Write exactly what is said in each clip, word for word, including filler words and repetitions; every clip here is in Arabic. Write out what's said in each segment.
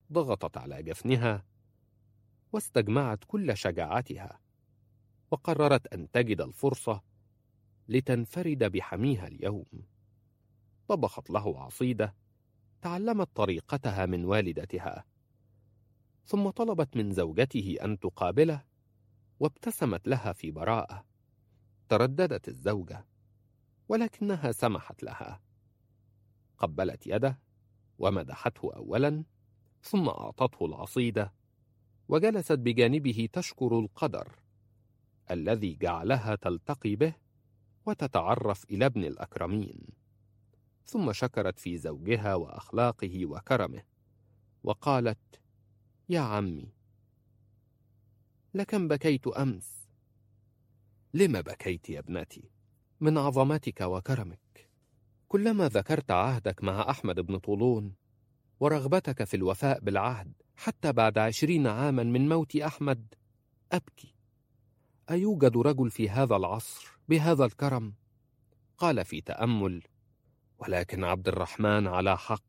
ضغطت على جفنها واستجمعت كل شجاعتها، وقررت أن تجد الفرصة لتنفرد بحميها اليوم. طبخت له عصيدة تعلمت طريقتها من والدتها، ثم طلبت من زوجته أن تقابله، وابتسمت لها في براءة. ترددت الزوجة ولكنها سمحت لها. قبلت يده ومدحته أولا، ثم أعطته العصيدة وجلست بجانبه تشكر القدر الذي جعلها تلتقي به وتتعرف إلى ابن الأكرمين. ثم شكرت في زوجها وأخلاقه وكرمه، وقالت: يا عمي، لكم بكيت أمس. لم بكيت يا ابنتي؟ من عظمتك وكرمك. كلما ذكرت عهدك مع أحمد بن طولون ورغبتك في الوفاء بالعهد حتى بعد عشرين عاما من موت أحمد أبكي. أيوجد رجل في هذا العصر بهذا الكرم؟ قال في تأمل: ولكن عبد الرحمن على حق.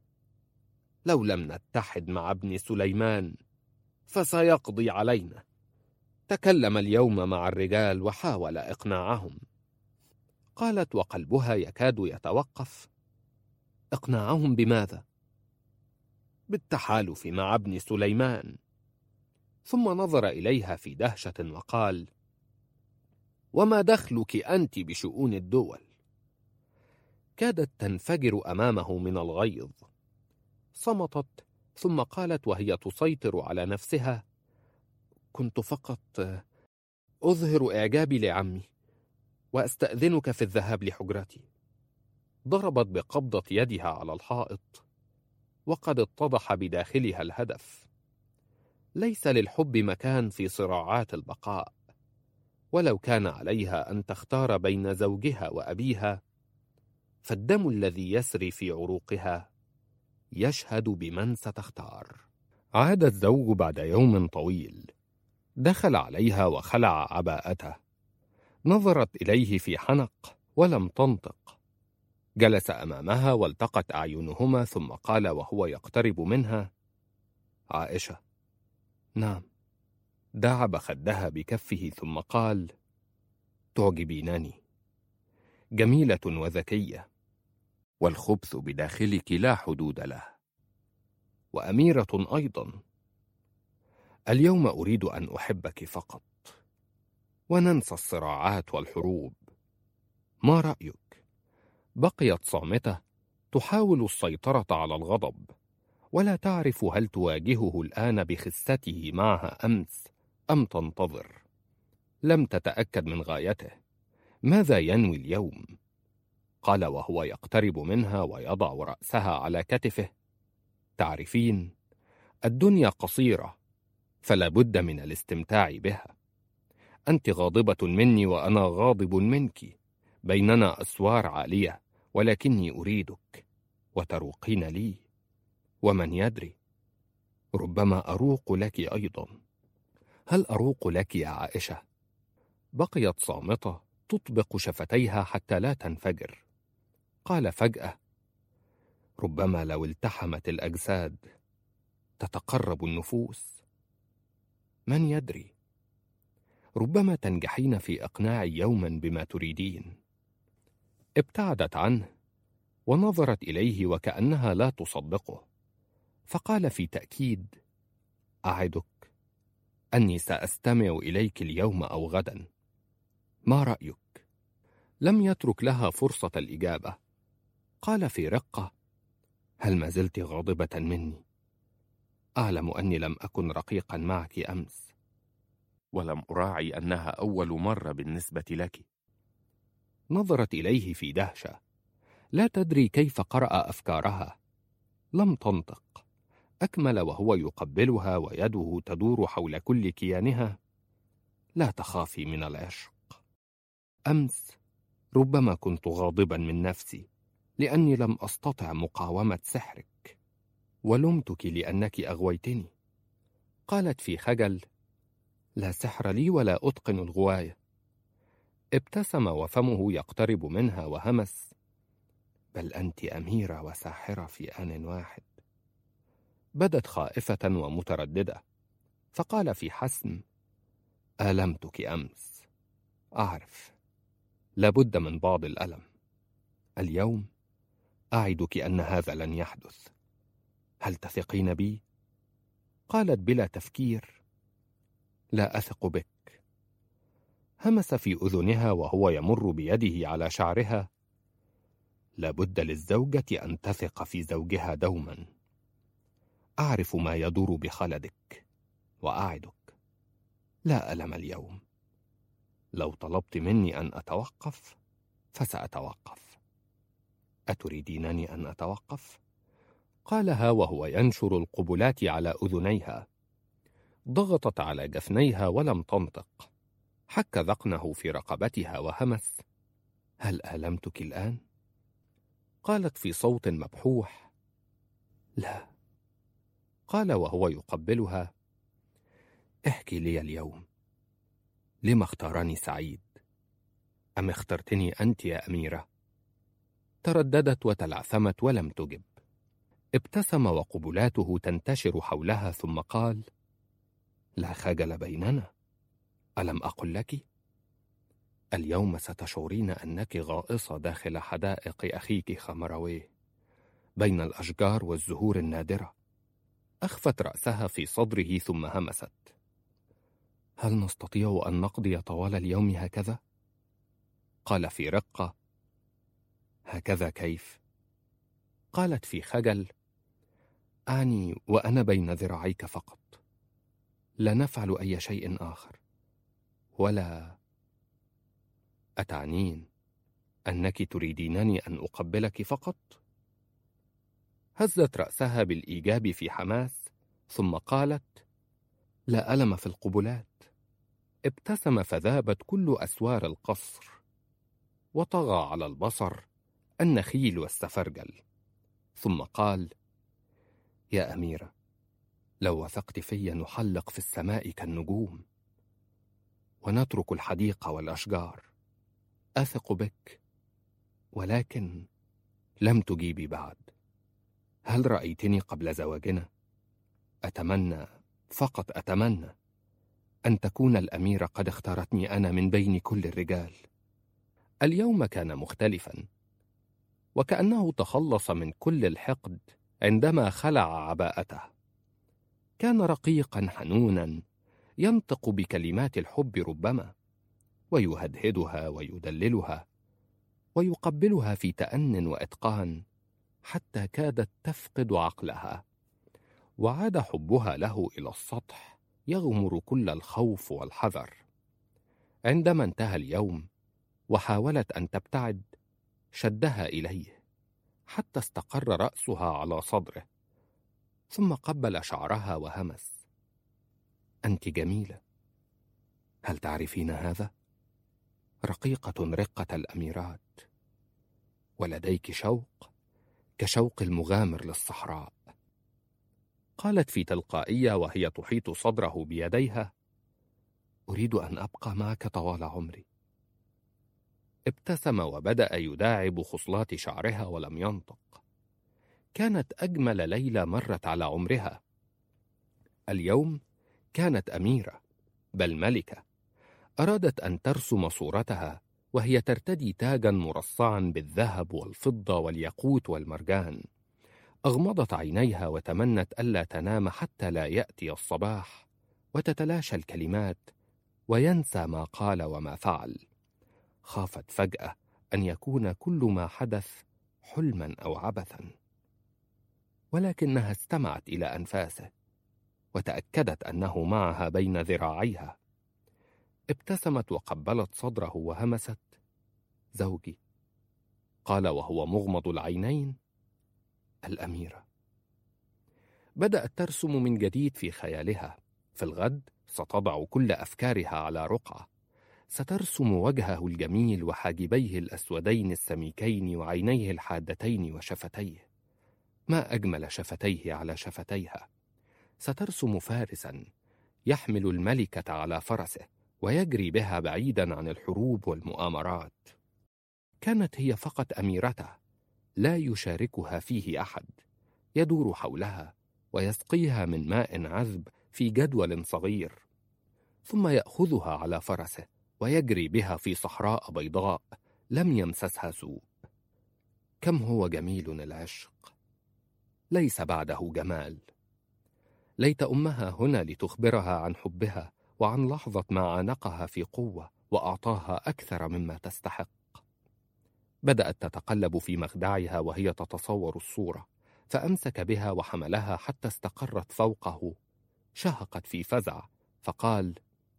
لو لم نتحد مع ابن سليمان فسيقضي علينا. تكلم اليوم مع الرجال وحاول إقناعهم. قالت وقلبها يكاد يتوقف: إقناعهم بماذا؟ بالتحالف مع ابن سليمان. ثم نظر إليها في دهشة وقال: وما دخلك أنت بشؤون الدول؟ كادت تنفجر أمامه من الغيظ. صمتت، ثم قالت وهي تسيطر على نفسها: كنت فقط أظهر إعجابي لعمي، وأستأذنك في الذهاب لحجرتي. ضربت بقبضة يدها على الحائط، وقد اتضح بداخلها الهدف. ليس للحب مكان في صراعات البقاء، ولو كان عليها أن تختار بين زوجها وأبيها، فالدم الذي يسري في عروقها يشهد بمن ستختار. عاد الزوج بعد يوم طويل. دخل عليها وخلع عباءته. نظرت إليه في حنق ولم تنطق. جلس أمامها والتقت أعينهما، ثم قال وهو يقترب منها: عائشة. نعم. دعب خدها بكفه ثم قال: تعجبينني، جميلة وذكية، والخبث بداخلك لا حدود له، وأميرة أيضا. اليوم أريد أن أحبك فقط، وننسى الصراعات والحروب. ما رأيك؟ بقيت صامتة، تحاول السيطرة على الغضب، ولا تعرف هل تواجهه الآن بخسته معها أمس أم تنتظر. لم تتأكد من غايته. ماذا ينوي اليوم؟ قال وهو يقترب منها ويضع رأسها على كتفه: تعرفين، الدنيا قصيرة، فلا بد من الاستمتاع بها. أنت غاضبة مني وأنا غاضب منك، بيننا أسوار عالية، ولكني أريدك وتروقين لي. ومن يدري، ربما أروق لك أيضا. هل أروق لك يا عائشة؟ بقيت صامتة تطبق شفتيها حتى لا تنفجر. قال فجأة: ربما لو التحمت الأجساد تتقرب النفوس. من يدري، ربما تنجحين في إقناعي يوما بما تريدين. ابتعدت عنه ونظرت إليه وكأنها لا تصدقه، فقال في تأكيد: أعدك أني سأستمع إليك اليوم أو غدا. ما رأيك؟ لم يترك لها فرصة الإجابة. قال في رقة: هل ما زلت غاضبة مني؟ أعلم أني لم أكن رقيقا معك أمس، ولم أراعي أنها أول مرة بالنسبة لك. نظرت إليه في دهشة، لا تدري كيف قرأ أفكارها. لم تنطق. أكمل وهو يقبلها ويده تدور حول كل كيانها: لا تخافي من العشق. أمس ربما كنت غاضبا من نفسي لأني لم أستطع مقاومة سحرك، ولمتك لأنك أغويتني. قالت في خجل: لا سحر لي ولا أتقن الغواية. ابتسم وفمه يقترب منها وهمس: بل أنت أميرة وساحرة في آن واحد. بدت خائفة ومترددة، فقال في حسم: آلمتك أمس، أعرف، لابد من بعض الألم. اليوم أعدك أن هذا لن يحدث. هل تثقين بي؟ قالت بلا تفكير: لا أثق بك. همس في أذنها وهو يمر بيده على شعرها: لابد للزوجة أن تثق في زوجها دوما. أعرف ما يدور بخلدك، وأعدك لا ألم اليوم. لو طلبت مني أن أتوقف فسأتوقف. أتريدينني أن أتوقف؟ قالها وهو ينشر القبلات على أذنيها. ضغطت على جفنيها ولم تنطق. حك ذقنه في رقبتها وهمس: هل آلمتك الآن؟ قالت في صوت مبحوح: لا. قال وهو يقبلها: احكي لي اليوم، لما اختارني سعيد؟ أم اخترتني أنت يا أميرة؟ ترددت وتلعثمت ولم تجب. ابتسم وقبلاته تنتشر حولها ثم قال: لا خجل بيننا، ألم أقل لك؟ اليوم ستشعرين أنك غائصة داخل حدائق أخيك خمرويه بين الأشجار والزهور النادرة. أخفت رأسها في صدره ثم همست: هل نستطيع أن نقضي طوال اليوم هكذا؟ قال في رقة: هكذا كيف؟ قالت في خجل: أعني وأنا بين ذراعيك فقط، لا نفعل أي شيء آخر. ولا أتعنين أنك تريدينني أن أقبلك فقط؟ هزت رأسها بالإيجاب في حماس، ثم قالت: لا ألم في القبلات. ابتسم فذابت كل أسوار القصر، وطغى على البصر النخيل والسفرجل، ثم قال: يا أميرة، لو وثقت في نحلق في السماء كالنجوم، ونترك الحديقة والأشجار. أثق بك، ولكن لم تجيبي بعد. هل رأيتني قبل زواجنا؟ أتمنى، فقط أتمنى، أن تكون الأميرة قد اختارتني أنا من بين كل الرجال. اليوم كان مختلفا، وكأنه تخلص من كل الحقد عندما خلع عباءته. كان رقيقا حنونا، ينطق بكلمات الحب ربما، ويهدهدها ويدللها، ويقبلها في تأن وإتقان حتى كادت تفقد عقلها. وعاد حبها له إلى السطح يغمر كل الخوف والحذر. عندما انتهى اليوم وحاولت أن تبتعد، شدها إليه حتى استقر رأسها على صدره، ثم قبل شعرها وهمس: أنت جميلة، هل تعرفين هذا؟ رقيقة رقة الأميرات، ولديك شوق كشوق المغامر للصحراء. قالت في تلقائية وهي تحيط صدره بيديها: أريد أن أبقى معك طوال عمري. ابتسم وبدأ يداعب خصلات شعرها ولم ينطق. كانت أجمل ليلة مرت على عمرها. اليوم كانت أميرة، بل ملكة. أرادت أن ترسم صورتها وهي ترتدي تاجا مرصعا بالذهب والفضة والياقوت والمرجان. أغمضت عينيها وتمنت ألا تنام حتى لا يأتي الصباح، وتتلاشى الكلمات وينسى ما قال وما فعل. خافت فجأة أن يكون كل ما حدث حلما أو عبثا، ولكنها استمعت إلى أنفاسه وتأكدت أنه معها بين ذراعيها. ابتسمت وقبلت صدره وهمست: زوجي. قال وهو مغمض العينين: الأميرة. بدأت ترسم من جديد في خيالها. في الغد ستضع كل أفكارها على رقعة. سترسم وجهه الجميل وحاجبيه الأسودين السميكين وعينيه الحادتين وشفتيه. ما أجمل شفتيه على شفتيها. سترسم فارسا يحمل الملكة على فرسه ويجري بها بعيدا عن الحروب والمؤامرات. كانت هي فقط أميرته، لا يشاركها فيه أحد. يدور حولها ويسقيها من ماء عذب في جدول صغير، ثم يأخذها على فرسه ويجري بها في صحراء بيضاء لم يمسسها سوء. كم هو جميل العشق، ليس بعده جمال. ليت أمها هنا لتخبرها عن حبها وعن لحظة ما عانقها في قوة وأعطاها أكثر مما تستحق. بدأت تتقلب في مخدعها وهي تتصور الصورة، فأمسك بها وحملها حتى استقرت فوقه. شهقت في فزع فقال: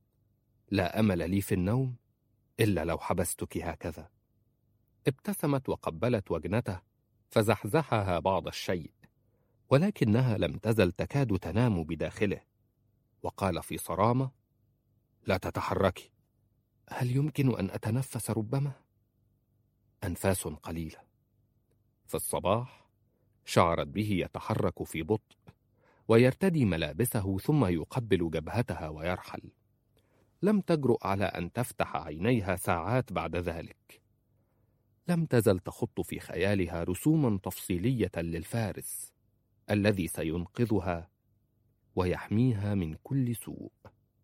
لا أمل لي في النوم إلا لو حبستك هكذا. ابتسمت وقبلت وجنته فزحزحها بعض الشيء، ولكنها لم تزل تكاد تنام بداخله، وقال في صرامة: لا تتحركي. هل يمكن أن أتنفس ربما؟ أنفاس قليلة. في الصباح شعرت به يتحرك في بطء ويرتدي ملابسه ثم يقبل جبهتها ويرحل. لم تجرؤ على أن تفتح عينيها ساعات بعد ذلك. لم تزل تخط في خيالها رسوما تفصيلية للفارس الذي سينقذها ويحميها من كل سوء.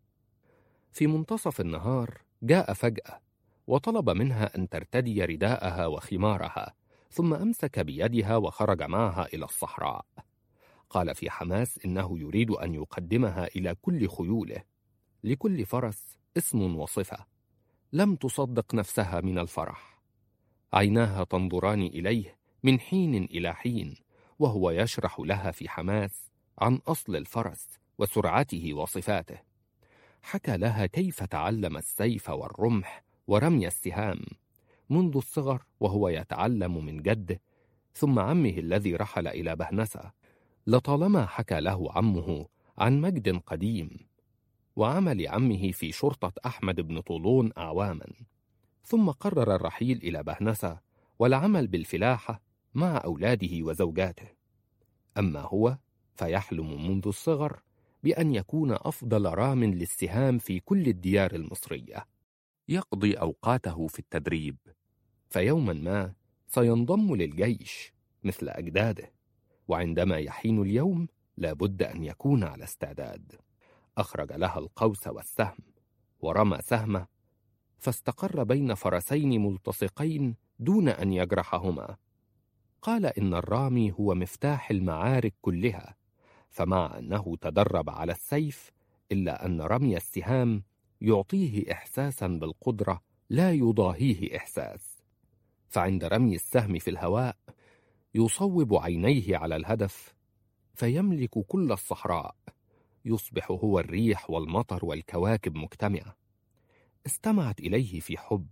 في منتصف النهار جاء فجأة وطلب منها أن ترتدي رداءها وخمارها، ثم أمسك بيدها وخرج معها إلى الصحراء. قال في حماس إنه يريد أن يقدمها إلى كل خيوله، لكل فرس اسم وصفة. لم تصدق نفسها من الفرح، عيناها تنظران إليه من حين إلى حين وهو يشرح لها في حماس عن أصل الفرس وسرعته وصفاته. حكى لها كيف تعلم السيف والرمح ورمي السهام منذ الصغر وهو يتعلم من جده ثم عمه الذي رحل إلى بهنسة. لطالما حكى له عمه عن مجد قديم وعمل عمه في شرطة أحمد بن طولون أعواما، ثم قرر الرحيل إلى بهنسة والعمل بالفلاحة مع أولاده وزوجاته. أما هو فيحلم منذ الصغر بأن يكون أفضل رام للسهام في كل الديار المصرية، يقضي أوقاته في التدريب، فيوما ما سينضم للجيش مثل أجداده، وعندما يحين اليوم لابد أن يكون على استعداد. أخرج لها القوس والسهم ورمى سهمه، فاستقر بين فرسين ملتصقين دون أن يجرحهما. قال إن الرامي هو مفتاح المعارك كلها، فمع أنه تدرب على السيف إلا أن رمي السهام يعطيه إحساسا بالقدرة لا يضاهيه إحساس، فعند رمي السهم في الهواء يصوب عينيه على الهدف فيملك كل الصحراء، يصبح هو الريح والمطر والكواكب مجتمعة. استمعت إليه في حب،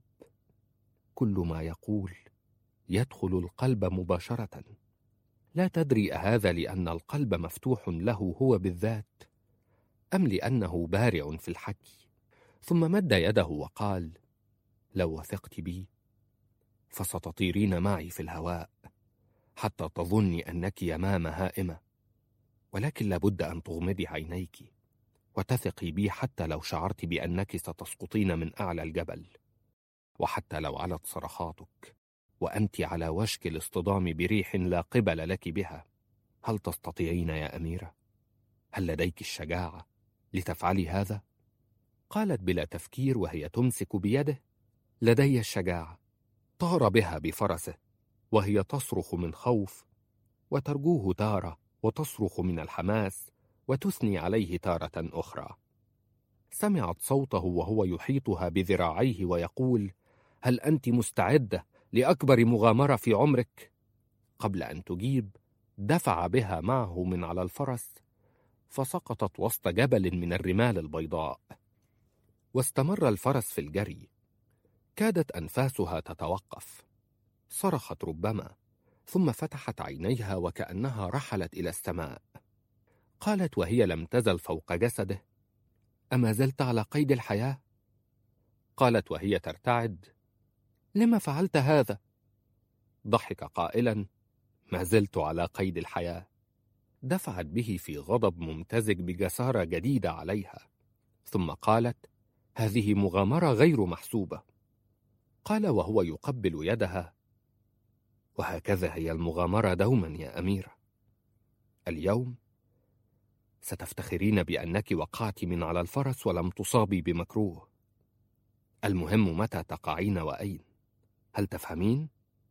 كل ما يقول يدخل القلب مباشرة. لا تدري أهذا لأن القلب مفتوح له هو بالذات أم لأنه بارع في الحكي؟ ثم مد يده وقال: لو وثقت بي فستطيرين معي في الهواء حتى تظني أنك يمامة هائمة، ولكن لابد أن تغمضي عينيك وتثقي بي حتى لو شعرت بأنك ستسقطين من أعلى الجبل، وحتى لو علت صرخاتك وأنت على وشك الاصطدام بريح لا قبل لك بها. هل تستطيعين يا أميرة؟ هل لديك الشجاعة لتفعلي هذا؟ قالت بلا تفكير وهي تمسك بيده: لدي الشجاعة. طار بها بفرسه وهي تصرخ من خوف وترجوه تارة وتصرخ من الحماس وتثني عليه تارة أخرى. سمعت صوته وهو يحيطها بذراعيه ويقول: هل أنت مستعدة لأكبر مغامرة في عمرك؟ قبل أن تجيب دفع بها معه من على الفرس فسقطت وسط جبل من الرمال البيضاء. واستمر الفرس في الجري، كادت أنفاسها تتوقف. صرخت ربما، ثم فتحت عينيها وكأنها رحلت إلى السماء. قالت وهي لم تزل فوق جسده: أما زلت على قيد الحياة؟ قالت وهي ترتعد: لما فعلت هذا؟ ضحك قائلا: ما زلت على قيد الحياة. دفعت به في غضب ممتزج بجسارة جديدة عليها، ثم قالت: هذه مغامرة غير محسوبة. قال وهو يقبل يدها: وهكذا هي المغامرة دوما يا أميرة. اليوم ستفتخرين بأنك وقعت من على الفرس ولم تصابي بمكروه. المهم متى تقعين وأين. هل تفهمين؟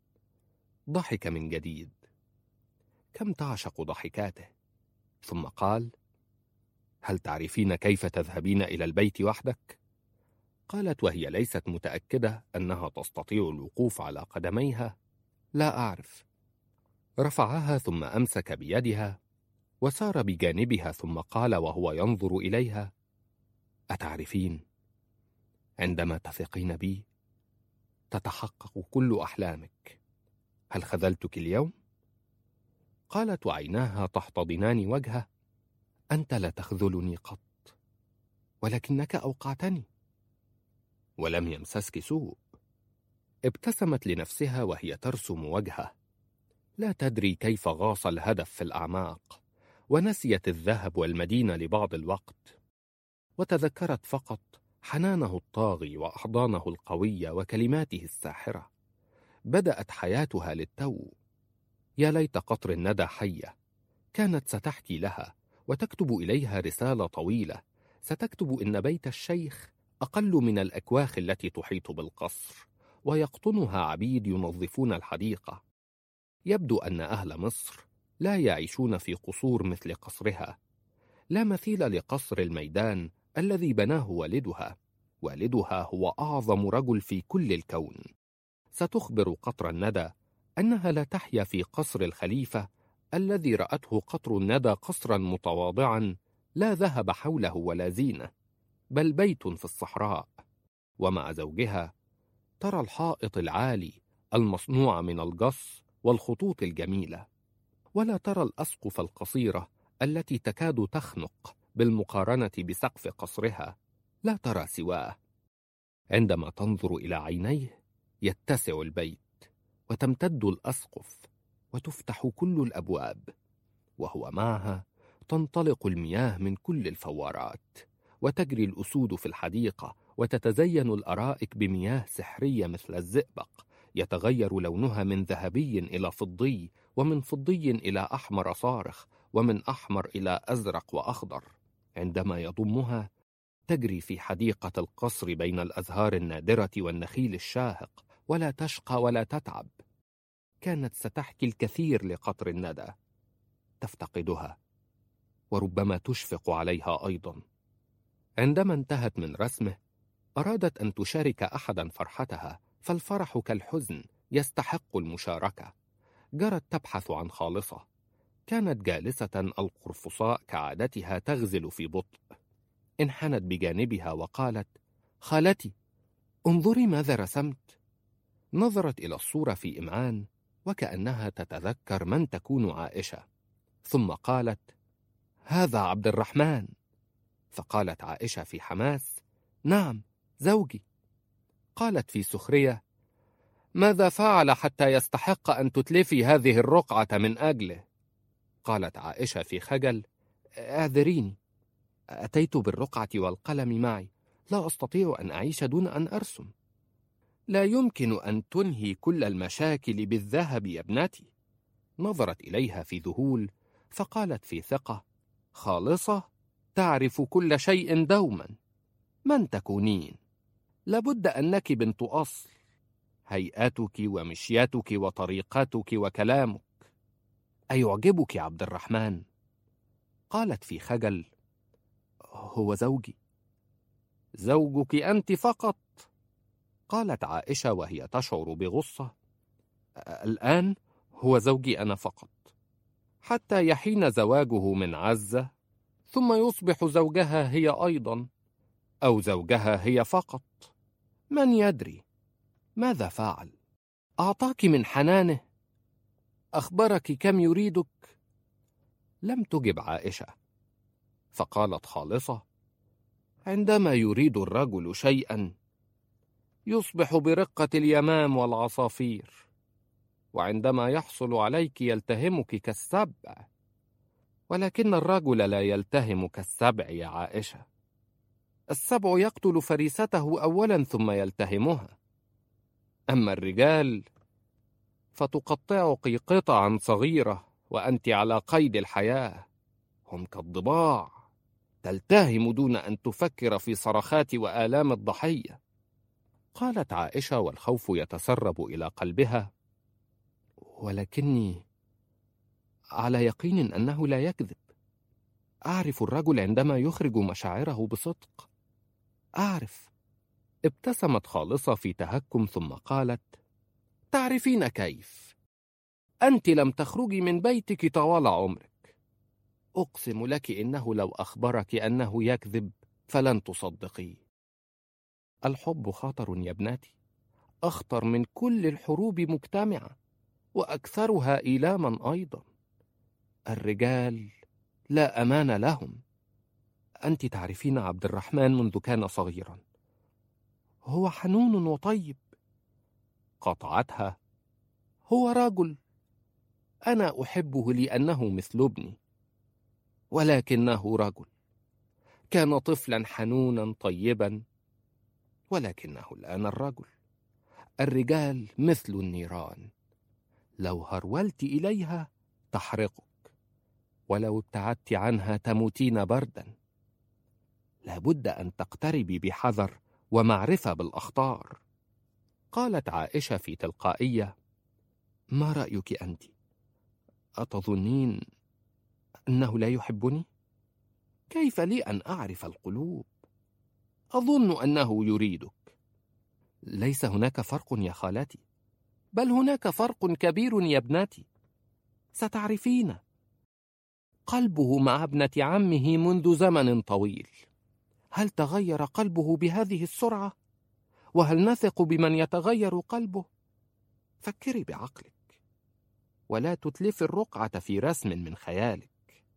ضحك من جديد. كم تعشق ضحكاته. ثم قال: هل تعرفين كيف تذهبين إلى البيت وحدك؟ قالت وهي ليست متأكدة أنها تستطيع الوقوف على قدميها: لا أعرف. رفعها ثم أمسك بيدها وسار بجانبها، ثم قال وهو ينظر إليها: أتعرفين، عندما تثقين بي تتحقق كل أحلامك. هل خذلتك اليوم؟ قالت وعيناها تحتضنان وجهه: أنت لا تخذلني قط، ولكنك أوقعتني. ولم يمسسك سوء. ابتسمت لنفسها وهي ترسم وجهه، لا تدري كيف غاص الهدف في الأعماق، ونسيت الذهب والمدينة لبعض الوقت، وتذكرت فقط حنانه الطاغي وأحضانه القوية وكلماته الساحرة. بدأت حياتها للتو. يا ليت قطر الندى حية، كانت ستحكي لها وتكتب إليها رسالة طويلة، ستكتب إن بيت الشيخ أقل من الأكواخ التي تحيط بالقصر، ويقطنها عبيد ينظفون الحديقة. يبدو أن أهل مصر لا يعيشون في قصور مثل قصرها، لا مثيل لقصر الميدان الذي بناه والدها. والدها هو أعظم رجل في كل الكون. ستخبر قطر الندى أنها لا تحيا في قصر الخليفة الذي رأته قطر الندى قصرا متواضعا لا ذهب حوله ولا زينة، بل بيت في الصحراء. ومع زوجها ترى الحائط العالي المصنوع من الجص والخطوط الجميلة، ولا ترى الأسقف القصيرة التي تكاد تخنق بالمقارنة بسقف قصرها. لا ترى سواه. عندما تنظر إلى عينيه يتسع البيت، وتمتد الأسقف، وتفتح كل الأبواب، وهو معها تنطلق المياه من كل الفوارات، وتجري الأسود في الحديقة، وتتزين الأرائك بمياه سحرية مثل الزئبق، يتغير لونها من ذهبي إلى فضي، ومن فضي إلى أحمر صارخ، ومن أحمر إلى أزرق وأخضر. عندما يضمها تجري في حديقة القصر بين الأزهار النادرة والنخيل الشاهق، ولا تشقى ولا تتعب. كانت ستحكي الكثير لقطر الندى، تفتقدها وربما تشفق عليها أيضا. عندما انتهت من رسمه أرادت أن تشارك أحدا فرحتها، فالفرح كالحزن يستحق المشاركة. جرت تبحث عن خالصة. كانت جالسة القرفصاء كعادتها تغزل في بطء. انحنت بجانبها وقالت: خالتي، انظري ماذا رسمت. نظرت إلى الصورة في إمعان وكأنها تتذكر من تكون عائشة، ثم قالت: هذا عبد الرحمن. فقالت عائشة في حماس: نعم، زوجي. قالت في سخرية: ماذا فعل حتى يستحق أن تتلفي هذه الرقعة من أجله؟ قالت عائشة في خجل: اعذريني، أتيت بالرقعة والقلم معي، لا أستطيع أن أعيش دون أن أرسم. لا يمكن أن تنهي كل المشاكل بالذهب يا ابنتي. نظرت إليها في ذهول، فقالت في ثقة: خالصة تعرف كل شيء دوما. من تكونين؟ لابد أنك بنت أصل. هيئتك ومشيتك وطريقتك وكلامك. أيعجبك عبد الرحمن؟ قالت في خجل: هو زوجي. زوجك أنت فقط؟ قالت عائشة وهي تشعر بغصة: الآن هو زوجي أنا فقط، حتى يحين زواجه من عزة، ثم يصبح زوجها هي أيضا، أو زوجها هي فقط. من يدري ماذا فعل؟ أعطاك من حنانه؟ أخبرك كم يريدك؟ لم تجب عائشة، فقالت خالصة: عندما يريد الرجل شيئا يصبح برقة اليمام والعصافير، وعندما يحصل عليك يلتهمك كالسبع، ولكن الرجل لا يلتهم كالسبع يا عائشة. السبع يقتل فريسته أولا ثم يلتهمها، أما الرجال فتقطعك قطعا صغيرة وأنت على قيد الحياة. هم كالضباع، تلتهم دون أن تفكر في صرخات وآلام الضحية. قالت عائشة والخوف يتسرب إلى قلبها: ولكني على يقين أنه لا يكذب. أعرف الرجل عندما يخرج مشاعره بصدق، أعرف. ابتسمت خالصة في تهكم ثم قالت: تعرفين كيف؟ أنت لم تخرجي من بيتك طوال عمرك. أقسم لك إنه لو أخبرك أنه يكذب فلن تصدقيه. الحب خطر يا ابنتي، أخطر من كل الحروب مجتمعة، وأكثرها إيلاما أيضا. الرجال لا أمان لهم. أنت تعرفين عبد الرحمن منذ كان صغيرا، هو حنون وطيب. قطعتها: هو رجل، أنا أحبه لأنه مثل ابني، ولكنه رجل. كان طفلا حنونا طيبا، ولكنه الآن الرجل. الرجال مثل النيران، لو هرولت إليها تحرقك، ولو ابتعدت عنها تموتين بردا. لابد أن تقتربي بحذر ومعرفة بالأخطار. قالت عائشة في تلقائية: ما رأيك أنت؟ أتظنين أنه لا يحبني؟ كيف لي أن أعرف القلوب؟ أظن أنه يريدك. ليس هناك فرق يا خالتي، بل هناك فرق كبير يا ابنتي. ستعرفين. قلبه مع ابنة عمه منذ زمن طويل. هل تغير قلبه بهذه السرعة؟ وهل نثق بمن يتغير قلبه؟ فكري بعقلك، ولا تتلفي الرقعة في رسم من خيالك.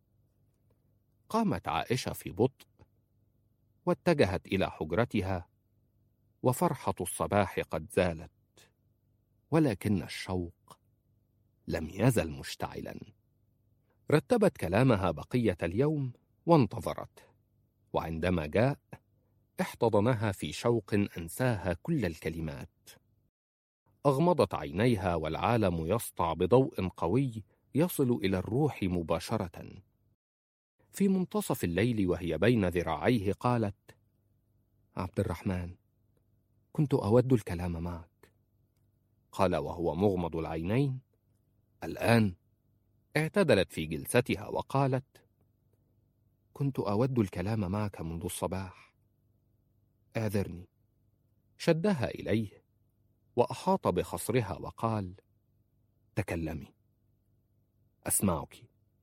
قامت عائشة في بطء واتجهت إلى حجرتها، وفرحة الصباح قد زالت، ولكن الشوق لم يزل مشتعلا. رتبت كلامها بقية اليوم وانتظرت، وعندما جاء احتضنها في شوق أنساها كل الكلمات. أغمضت عينيها والعالم يسطع بضوء قوي يصل إلى الروح مباشرة. في منتصف الليل وهي بين ذراعيه قالت: عبد الرحمن، كنت أود الكلام معك. قال وهو مغمض العينين: الآن؟ اعتدلت في جلستها وقالت: كنت أود الكلام معك منذ الصباح. اعذرني. شدها إليه وأحاط بخصرها وقال: تكلمي، أسمعك.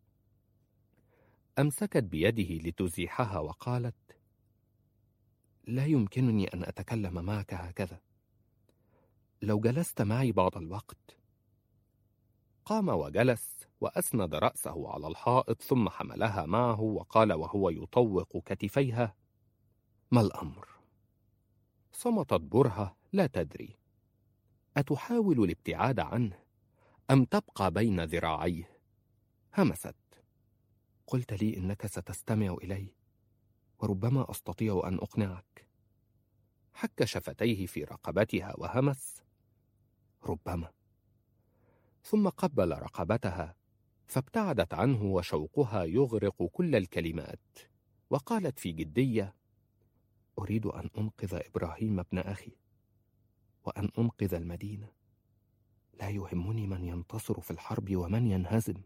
أمسكت بيده لتزيحها وقالت: لا يمكنني أن أتكلم معك هكذا. لو جلست معي بعض الوقت. قام وجلس وأسند رأسه على الحائط، ثم حملها معه وقال وهو يطوق كتفيها: ما الأمر؟ صمتت برهة لا تدري، أتحاول الابتعاد عنه أم تبقى بين ذراعيه؟ همست: قلت لي إنك ستستمع إلي، وربما أستطيع أن أقنعك. حك شفتيه في رقبتها وهمس: ربما. ثم قبل رقبتها فابتعدت عنه وشوقها يغرق كل الكلمات، وقالت في جدية: أريد أن أنقذ إبراهيم ابن أخي، وأن أنقذ المدينة. لا يهمني من ينتصر في الحرب ومن ينهزم.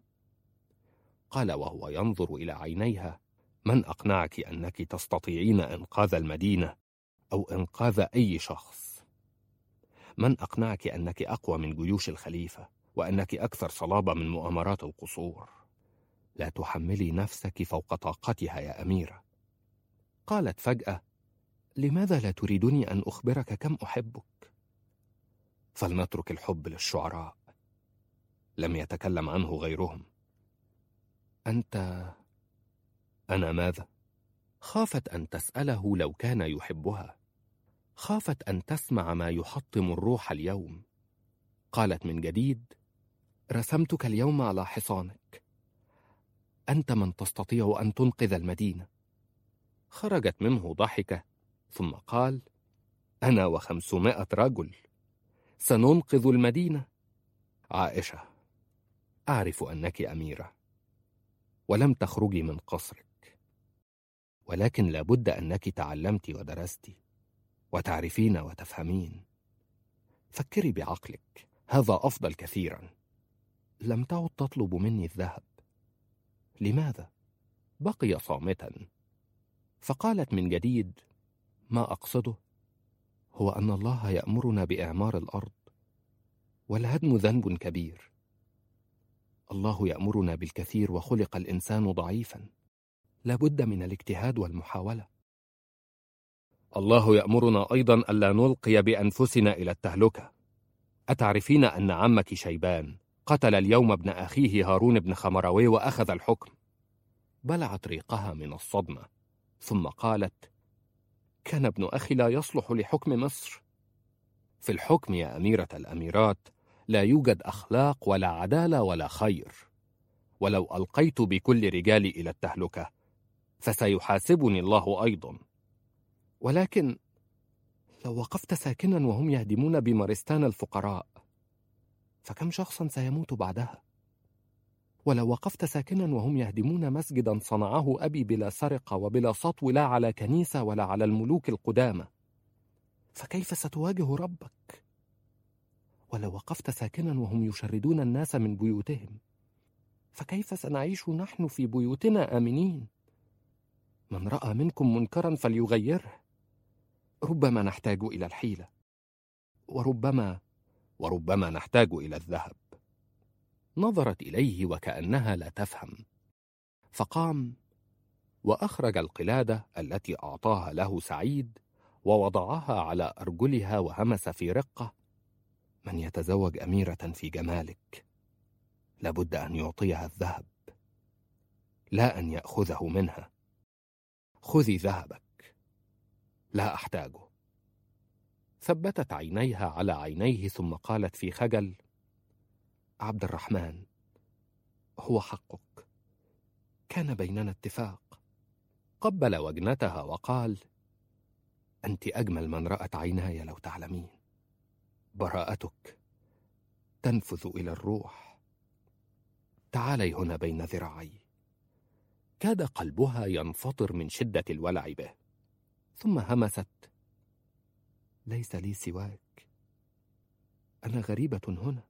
قال وهو ينظر إلى عينيها: من أقنعك أنك تستطيعين إنقاذ المدينة أو إنقاذ أي شخص؟ من أقنعك أنك أقوى من جيوش الخليفة، وأنك أكثر صلابة من مؤامرات القصور؟ لا تحملي نفسك فوق طاقتها يا أميرة. قالت فجأة: لماذا لا تريدني أن أخبرك كم أحبك؟ فلنترك الحب للشعراء، لم يتكلم عنه غيرهم. أنت... أنا ماذا؟ خافت أن تسأله لو كان يحبها، خافت أن تسمع ما يحطم الروح اليوم. قالت من جديد: رسمتك اليوم على حصانك، أنت من تستطيع أن تنقذ المدينة. خرجت منه ضحكة، ثم قال: أنا وخمسمائة رجل سننقذ المدينة. عائشة، أعرف أنك أميرة، ولم تخرجي من قصرك، ولكن لابد أنك تعلمت ودرست وتعرفين وتفهمين. فكري بعقلك، هذا أفضل كثيرا. لم تعد تطلب مني الذهب. لماذا؟ بقي صامتا. فقالت من جديد: ما أقصده هو أن الله يأمرنا بإعمار الأرض، والهدم ذنب كبير. الله يأمرنا بالكثير وخلق الإنسان ضعيفا، لابد من الاجتهاد والمحاولة. الله يأمرنا أيضا ألا نلقي بأنفسنا إلى التهلكة. أتعرفين أن عمك شيبان قتل اليوم ابن أخيه هارون بن خمروي وأخذ الحكم؟ بلعت ريقها من الصدمة، ثم قالت: كان ابن أخي لا يصلح لحكم مصر. في الحكم يا أميرة الأميرات لا يوجد أخلاق ولا عدالة ولا خير، ولو ألقيت بكل رجالي إلى التهلكة فسيحاسبني الله أيضا. ولكن لو وقفت ساكنا وهم يهدمون بمارستان الفقراء، فكم شخصا سيموت بعدها؟ ولو وقفت ساكنا وهم يهدمون مسجدا صنعه أبي بلا سرقة وبلا سطو، لا على كنيسة ولا على الملوك القدامى، فكيف ستواجه ربك؟ ولو وقفت ساكنا وهم يشردون الناس من بيوتهم، فكيف سنعيش نحن في بيوتنا آمنين؟ من رأى منكم منكرا فليغيره. ربما نحتاج إلى الحيلة، وربما وربما نحتاج إلى الذهب. نظرت إليه وكأنها لا تفهم، فقام وأخرج القلادة التي أعطاها له سعيد ووضعها على أرجلها وهمس في رقة: من يتزوج أميرة في جمالك لابد أن يعطيها الذهب، لا أن يأخذه منها. خذي ذهبك، لا أحتاجه. ثبتت عينيها على عينيه ثم قالت في خجل: عبد الرحمن، هو حقك، كان بيننا اتفاق. قبل وجنتها وقال: أنت أجمل من رأت عيناي لو تعلمين. براءتك تنفذ إلى الروح. تعالي هنا بين ذراعي. كاد قلبها ينفطر من شدة الولع به، ثم همست: ليس لي سواك، أنا غريبة هنا،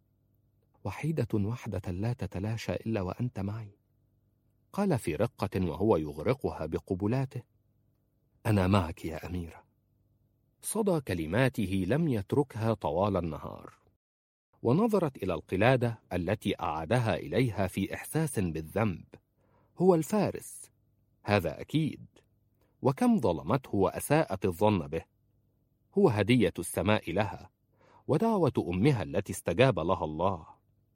وحيدة وحدة لا تتلاشى إلا وأنت معي. قال في رقة وهو يغرقها بقبلاته: أنا معك يا أميرة. صدى كلماته لم يتركها طوال النهار، ونظرت إلى القلادة التي أعادها إليها في إحساس بالذنب. هو الفارس، هذا أكيد، وكم ظلمته وأساءت الظن به. هو هدية السماء لها ودعوة أمها التي استجاب لها الله.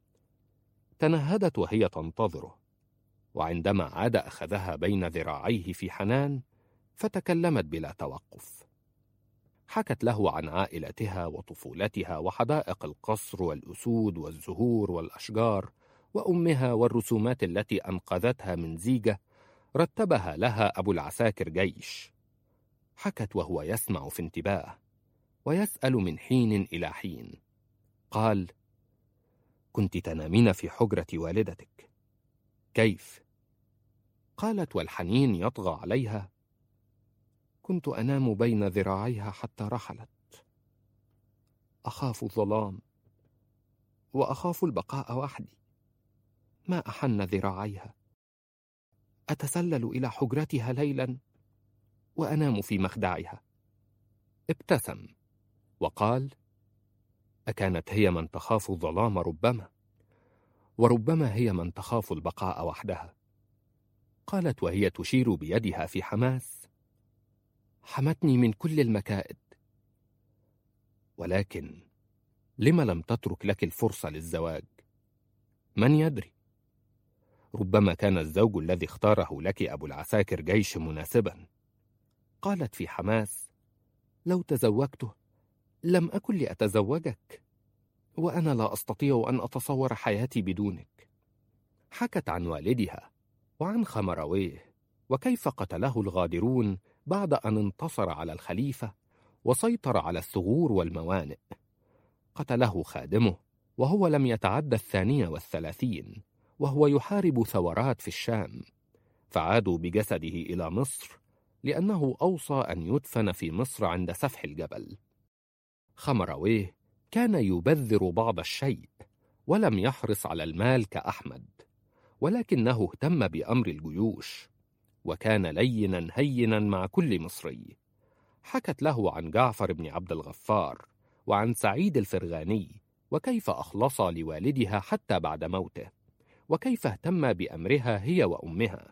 تنهدت وهي تنتظره، وعندما عاد أخذها بين ذراعيه في حنان، فتكلمت بلا توقف. حكت له عن عائلتها وطفولتها وحدائق القصر والأسود والزهور والأشجار وأمها والرسومات التي أنقذتها من زيجة رتبها لها أبو العساكر جيش. حكت وهو يسمع في انتباه ويسأل من حين إلى حين. قال: كنت تنامين في حجرة والدتك، كيف؟ قالت والحنين يطغى عليها: كنت أنام بين ذراعيها حتى رحلت. أخاف الظلام وأخاف البقاء وحدي، ما أحن ذراعيها. أتسلل إلى حجرتها ليلا وأنام في مخدعها. ابتسم وقال: أكانت هي من تخاف الظلام؟ ربما، وربما هي من تخاف البقاء وحدها. قالت وهي تشير بيدها في حماس: حمتني من كل المكائد، ولكن لم لم تترك لك الفرصة للزواج؟ من يدري، ربما كان الزوج الذي اختاره لك أبو العساكر جيش مناسبا. قالت في حماس: لو تزوجته لم أكن لأتزوجك، وأنا لا أستطيع أن أتصور حياتي بدونك. حكت عن والدها وعن خمرويه، وكيف قتله الغادرون بعد أن انتصر على الخليفة وسيطر على الثغور والموانئ. قتله خادمه وهو لم يتعدى الثانية والثلاثين، وهو يحارب ثورات في الشام، فعادوا بجسده إلى مصر لأنه أوصى أن يدفن في مصر عند سفح الجبل. خمرويه كان يبذر بعض الشيء، ولم يحرص على المال كأحمد، ولكنه اهتم بأمر الجيوش، وكان لينا هينا مع كل مصري. حكت له عن جعفر بن عبد الغفار وعن سعيد الفرغاني، وكيف أخلص لوالدها حتى بعد موته، وكيف اهتم بأمرها هي وأمها.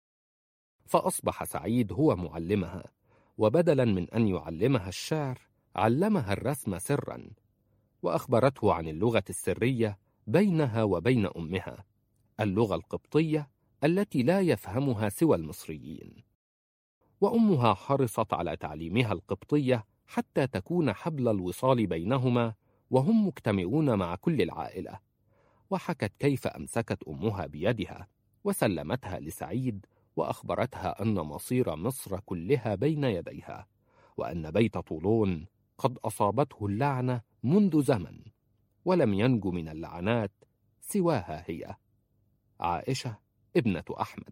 فأصبح سعيد هو معلمها، وبدلا من أن يعلمها الشعر علمها الرسم سرا، وأخبرته عن اللغة السرية بينها وبين أمها، اللغة القبطية التي لا يفهمها سوى المصريين. وأمها حرصت على تعليمها القبطية حتى تكون حبل الوصال بينهما وهم مجتمعون مع كل العائلة. وحكت كيف أمسكت أمها بيدها وسلمتها لسعيد، وأخبرتها أن مصير مصر كلها بين يديها، وأن بيت طولون قد أصابته اللعنة منذ زمن، ولم ينج من اللعنات سواها هي، عائشة ابنة أحمد.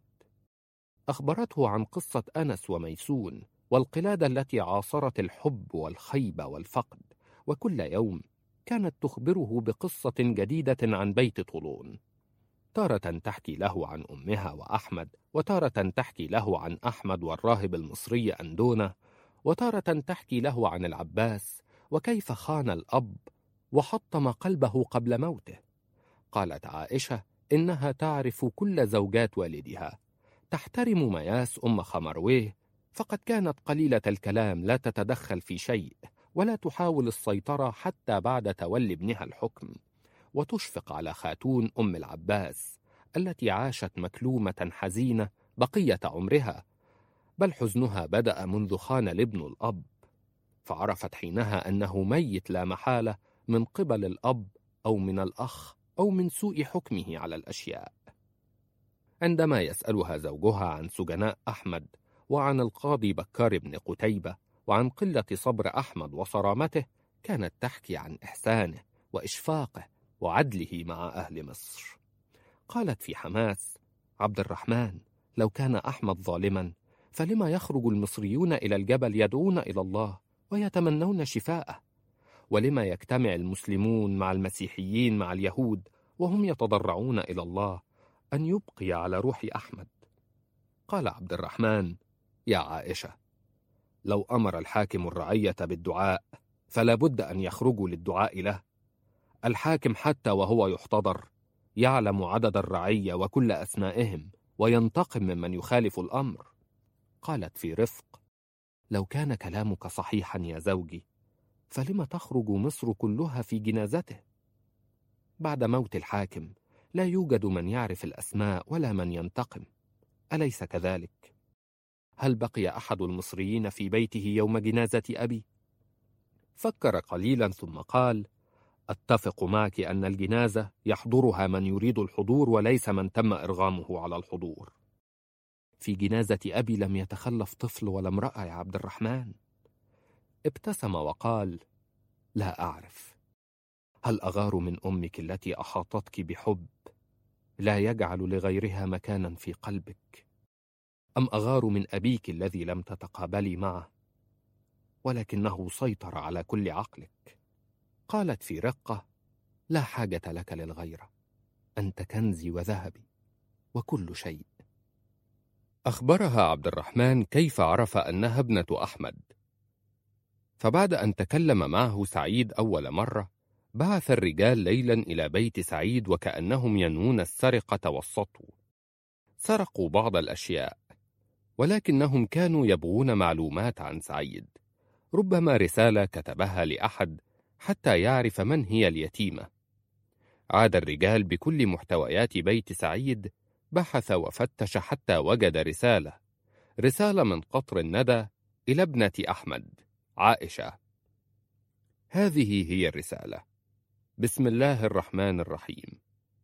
أخبرته عن قصة أنس وميسون والقلادة التي عاصرت الحب والخيبة والفقد، وكل يوم كانت تخبره بقصة جديدة عن بيت طولون. تارة تحكي له عن أمها وأحمد، وتارة تحكي له عن أحمد والراهب المصري أندونة، وتارة تحكي له عن العباس وكيف خان الأب وحطم قلبه قبل موته. قالت عائشة إنها تعرف كل زوجات والدها، تحترم مياس أم خمرويه، فقد كانت قليلة الكلام، لا تتدخل في شيء ولا تحاول السيطرة حتى بعد تولي ابنها الحكم، وتشفق على خاتون أم العباس التي عاشت مكلومة حزينة بقية عمرها، بل حزنها بدأ منذ خان الابن الأب، فعرفت حينها أنه ميت لا محالة من قبل الأب أو من الأخ أو من سوء حكمه على الأشياء. عندما يسألها زوجها عن سجناء أحمد وعن القاضي بكار بن قتيبة وعن قلة صبر أحمد وصرامته، كانت تحكي عن إحسانه وإشفاقه وعدله مع أهل مصر. قالت في حماس: عبد الرحمن، لو كان أحمد ظالما فلما يخرج المصريون إلى الجبل يدعون إلى الله ويتمنون شفاءه؟ ولما يجتمع المسلمون مع المسيحيين مع اليهود وهم يتضرعون إلى الله أن يبقي على روح أحمد؟ قال عبد الرحمن: يا عائشة، لو أمر الحاكم الرعية بالدعاء فلا بد أن يخرجوا للدعاء له. الحاكم حتى وهو يحتضر يعلم عدد الرعية وكل أسمائهم وينتقم ممن يخالف الأمر. قالت في رفق: لو كان كلامك صحيحا يا زوجي فلم تخرج مصر كلها في جنازته؟ بعد موت الحاكم لا يوجد من يعرف الأسماء ولا من ينتقم، أليس كذلك؟ هل بقي أحد المصريين في بيته يوم جنازة أبي؟ فكر قليلا ثم قال: أتفق معك أن الجنازة يحضرها من يريد الحضور وليس من تم إرغامه على الحضور. في جنازة أبي لم يتخلف طفل ولا امرأة يا عبد الرحمن. ابتسم وقال: لا أعرف، هل أغار من أمك التي أحاطتك بحب لا يجعل لغيرها مكانا في قلبك، أم أغار من أبيك الذي لم تتقابلي معه ولكنه سيطر على كل عقلك؟ قالت في رقة: لا حاجة لك للغيرة، أنت كنزي وذهبي وكل شيء. أخبرها عبد الرحمن كيف عرف أنها ابنة أحمد. فبعد أن تكلم معه سعيد أول مرة، بعث الرجال ليلا إلى بيت سعيد وكأنهم ينوون السرقة والسطو. سرقوا بعض الأشياء، ولكنهم كانوا يبغون معلومات عن سعيد، ربما رسالة كتبها لأحد حتى يعرف من هي اليتيمة. عاد الرجال بكل محتويات بيت سعيد، بحث وفتش حتى وجد رسالة رسالة من قطر الندى إلى ابنة أحمد، عائشة. هذه هي الرسالة: بسم الله الرحمن الرحيم.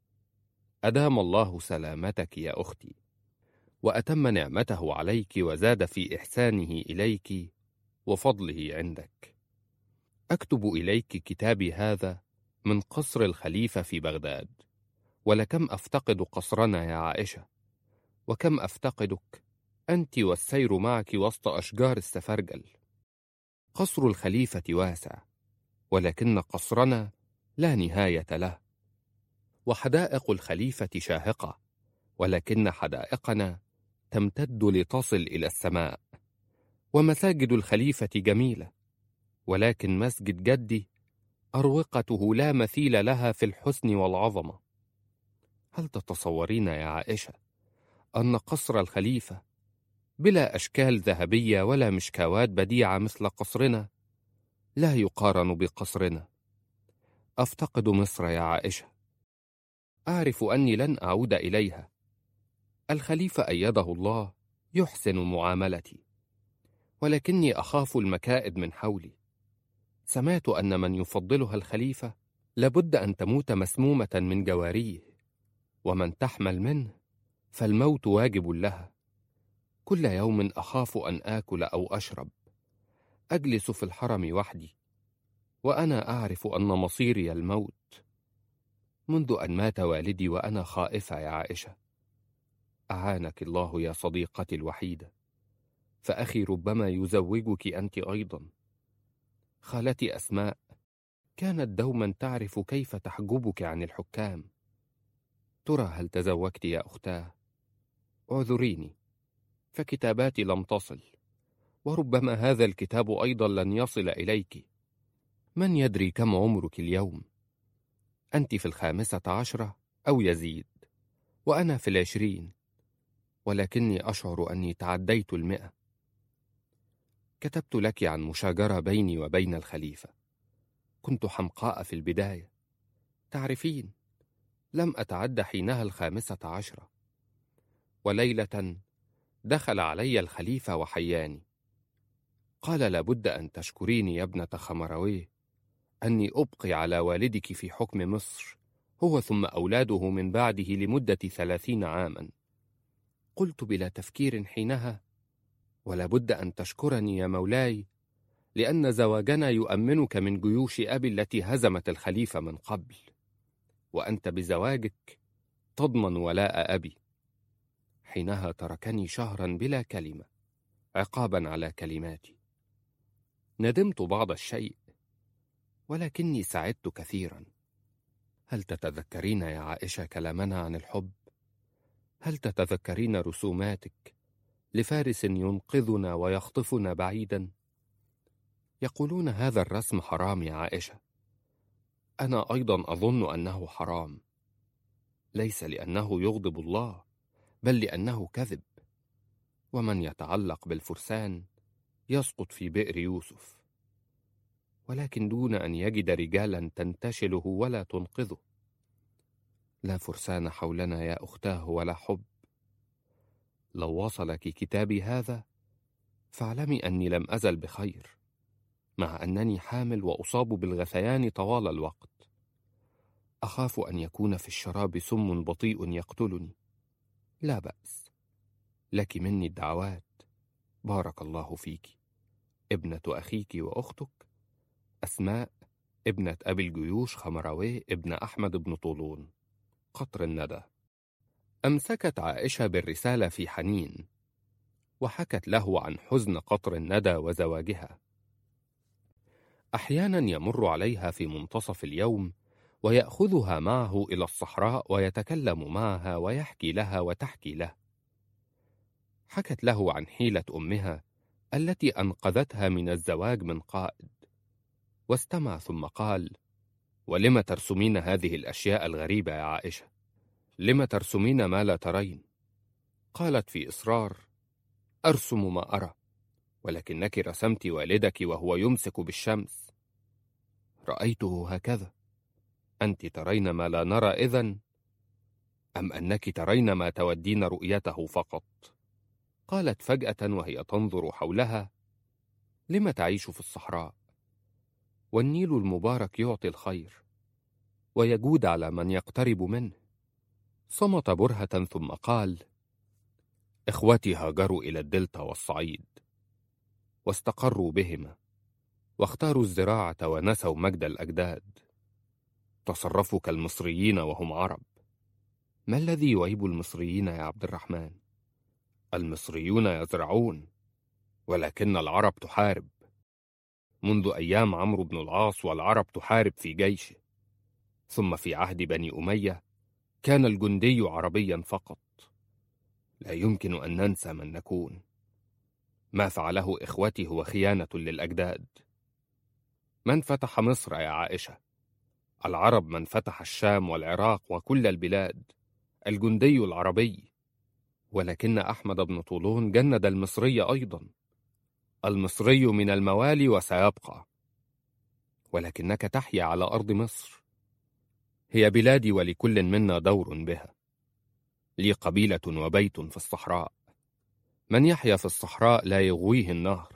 أدام الله سلامتك يا أختي، وأتم نعمته عليك وزاد في إحسانه إليك وفضله عندك. أكتب إليك كتابي هذا من قصر الخليفة في بغداد، ولكم أفتقد قصرنا يا عائشة، وكم أفتقدك أنت والسير معك وسط أشجار السفرجل. قصر الخليفة واسع، ولكن قصرنا لا نهاية له، وحدائق الخليفة شاهقة، ولكن حدائقنا تمتد لتصل إلى السماء. ومساجد الخليفة جميلة، ولكن مسجد جدي أروقته لا مثيل لها في الحسن والعظمة. هل تتصورين يا عائشة أن قصر الخليفة بلا أشكال ذهبية ولا مشكاوات بديعة مثل قصرنا لا يقارن بقصرنا؟ أفتقد مصر يا عائشة، أعرف أني لن أعود إليها. الخليفة أيده الله يحسن معاملتي، ولكني أخاف المكائد من حولي. سمعت أن من يفضلها الخليفة لابد أن تموت مسمومة من جواريه، ومن تحمل منه فالموت واجب لها. كل يوم أخاف أن آكل أو أشرب. أجلس في الحرم وحدي، وأنا أعرف أن مصيري الموت. منذ أن مات والدي وأنا خائفة يا عائشة. أعانك الله يا صديقتي الوحيدة، فأخي ربما يزوجك أنت أيضا. خالتي أسماء كانت دوما تعرف كيف تحجبك عن الحكام. ترى هل تزوجت يا أختاه؟ اعذريني، فكتاباتي لم تصل، وربما هذا الكتاب أيضا لن يصل إليك. من يدري كم عمرك اليوم؟ أنت في الخامسة عشرة أو يزيد، وأنا في العشرين، ولكني أشعر أني تعديت المئة. كتبت لك عن مشاجرة بيني وبين الخليفة. كنت حمقاء في البداية، تعرفين، لم أتعد حينها الخامسة عشرة. وليلة دخل علي الخليفة وحياني. قال: لابد أن تشكريني يا ابنة خمرويه أني أبقي على والدك في حكم مصر، هو ثم أولاده من بعده لمدة ثلاثين عاما. قلت بلا تفكير حينها: ولابد أن تشكرني يا مولاي، لأن زواجنا يؤمنك من جيوش أبي التي هزمت الخليفة من قبل، وأنت بزواجك تضمن ولاء أبي. حينها تركني شهرا بلا كلمة، عقابا على كلماتي. ندمت بعض الشيء، ولكني سعدت كثيرا. هل تتذكرين يا عائشة كلامنا عن الحب؟ هل تتذكرين رسوماتك لفارس ينقذنا ويخطفنا بعيدا؟ يقولون هذا الرسم حرام يا عائشة. أنا أيضا أظن أنه حرام، ليس لأنه يغضب الله، بل لأنه كذب. ومن يتعلق بالفرسان يسقط في بئر يوسف، ولكن دون أن يجد رجالا تنتشله ولا تنقذه. لا فرسان حولنا يا أختاه ولا حب. لو وصلك كتابي هذا فاعلمي أني لم أزل بخير، مع أنني حامل وأصاب بالغثيان طوال الوقت. أخاف أن يكون في الشراب سم بطيء يقتلني. لا بأس، لك مني الدعوات. بارك الله فيك، ابنة أخيك وأختك أسماء ابنة أبي الجيوش خمرويه ابن أحمد بن طولون. قطر الندى. أمسكت عائشة بالرسالة في حنين، وحكت له عن حزن قطر الندى وزواجها. أحيانا يمر عليها في منتصف اليوم ويأخذها معه إلى الصحراء ويتكلم معها ويحكي لها وتحكي له. حكت له عن حيلة أمها التي أنقذتها من الزواج من قائد، واستمع ثم قال: ولم ترسمين هذه الأشياء الغريبة يا عائشة؟ لم ترسمين ما لا ترين؟ قالت في إصرار: أرسم ما أرى، ولكنك رسمت والدك وهو يمسك بالشمس. رأيته هكذا. أنت ترين ما لا نرى إذن، أم أنك ترين ما تودين رؤيته فقط؟ قالت فجأة وهي تنظر حولها: لم تعيش في الصحراء؟ والنيل المبارك يعطي الخير ويجود على من يقترب منه. صمت برهة ثم قال: إخوتي هاجروا إلى الدلتا والصعيد واستقروا بهما، واختاروا الزراعة ونسوا مجد الأجداد. تصرفوا كالمصريين وهم عرب، ما الذي يعيب المصريين يا عبد الرحمن؟ المصريون يزرعون، ولكن العرب تحارب. منذ أيام عمرو بن العاص والعرب تحارب في جيشه، ثم في عهد بني أمية كان الجندي عربيا فقط. لا يمكن أن ننسى من نكون. ما فعله إخوتي هو خيانة للأجداد. من فتح مصر يا عائشة؟ العرب. من فتح الشام والعراق وكل البلاد؟ الجندي العربي. ولكن أحمد بن طولون جند المصري أيضا. المصري من الموالي وسيبقى، ولكنك تحيا على أرض مصر. هي بلادي ولكل منا دور بها. لي قبيلة وبيت في الصحراء. من يحيا في الصحراء لا يغويه النهر.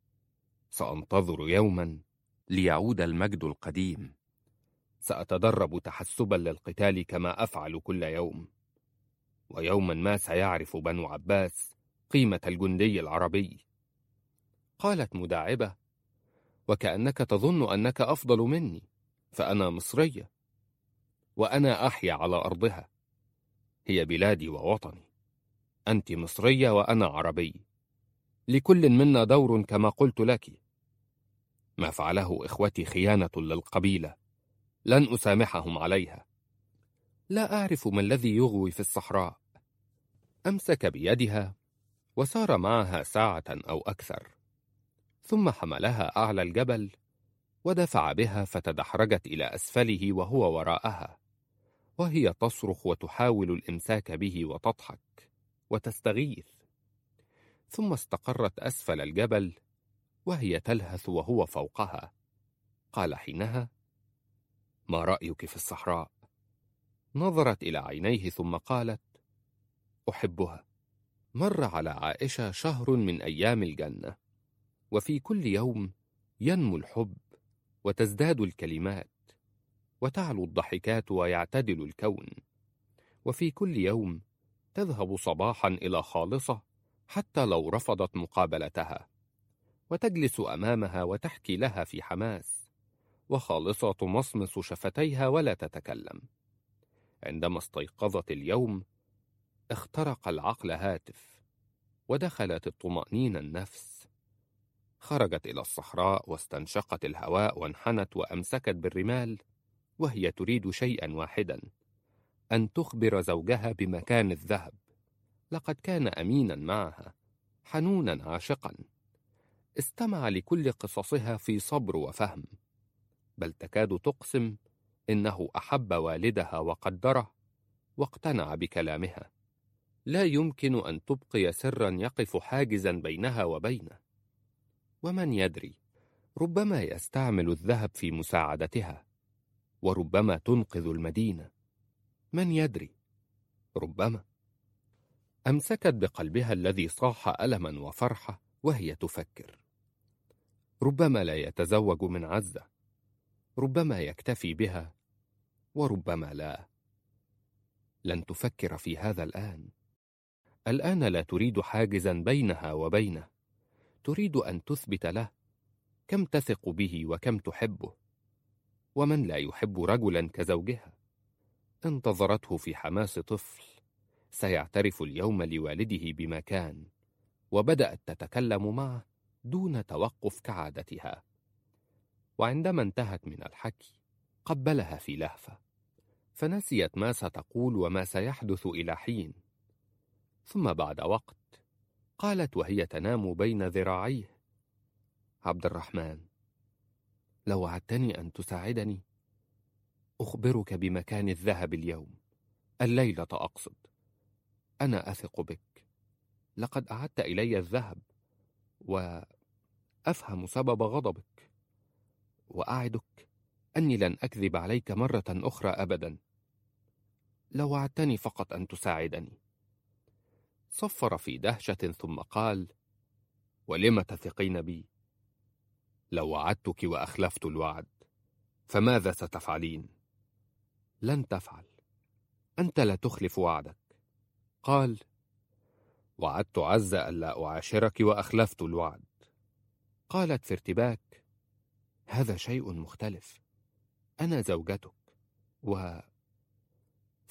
سأنتظر يوما ليعود المجد القديم. سأتدرب تحسبا للقتال كما أفعل كل يوم، ويوما ما سيعرف بنو عباس قيمة الجندي العربي. قالت مداعبة: وكأنك تظن أنك أفضل مني، فأنا مصرية، وأنا أحيا على أرضها. هي بلادي ووطني. أنت مصرية وأنا عربي. لكل منا دور كما قلت لك. ما فعله إخوتي خيانة للقبيلة، لن أسامحهم عليها. لا أعرف ما الذي يغوي في الصحراء. أمسك بيدها وسار معها ساعة أو أكثر، ثم حملها أعلى الجبل ودفع بها فتدحرجت إلى أسفله وهو وراءها، وهي تصرخ وتحاول الإمساك به وتضحك وتستغيث. ثم استقرت أسفل الجبل وهي تلهث وهو فوقها. قال حينها: ما رأيك في الصحراء؟ نظرت إلى عينيه ثم قالت: أحبها. مر على عائشة شهر من أيام الجنة، وفي كل يوم ينمو الحب وتزداد الكلمات وتعلو الضحكات ويعتدل الكون، وفي كل يوم تذهب صباحا إلى خالصة حتى لو رفضت مقابلتها، وتجلس أمامها وتحكي لها في حماس، وخالصة تمصمص شفتيها ولا تتكلم. عندما استيقظت اليوم اخترق العقل هاتف، ودخلت الطمأنينة النفس. خرجت إلى الصحراء واستنشقت الهواء وانحنت وأمسكت بالرمال، وهي تريد شيئا واحدا: أن تخبر زوجها بمكان الذهب. لقد كان أمينا معها، حنونا عاشقا، استمع لكل قصصها في صبر وفهم، بل تكاد تقسم إنه أحب والدها وقدره واقتنع بكلامها. لا يمكن أن تبقي سرا يقف حاجزا بينها وبينه. ومن يدري، ربما يستعمل الذهب في مساعدتها، وربما تنقذ المدينة. من يدري، ربما. أمسكت بقلبها الذي صاح ألما وفرحة وهي تفكر. ربما لا يتزوج من عزة، ربما يكتفي بها، وربما لا. لن تفكر في هذا الآن. الآن لا تريد حاجزا بينها وبينه، تريد أن تثبت له كم تثق به وكم تحبه. ومن لا يحب رجلا كزوجها؟ انتظرته في حماس طفل سيعترف اليوم لوالده بما كان، وبدأت تتكلم معه دون توقف كعادتها. وعندما انتهت من الحكي قبلها في لهفة، فنسيت ما ستقول وما سيحدث إلى حين. ثم بعد وقت قالت وهي تنام بين ذراعيه: عبد الرحمن، لو وعدتني أن تساعدني أخبرك بمكان الذهب اليوم، الليلة أقصد. أنا أثق بك، لقد أعدت إلي الذهب، وأفهم سبب غضبك، وأعدك أني لن أكذب عليك مرة أخرى أبدا. لو وعدتني فقط أن تساعدني. صفر في دهشة ثم قال: ولم تثقين بي؟ لو وعدتك وأخلفت الوعد فماذا ستفعلين؟ لن تفعل، أنت لا تخلف وعدك. قال: وعدت عزة ألا أعاشرك وأخلفت الوعد. قالت في ارتباك: هذا شيء مختلف، أنا زوجتك، و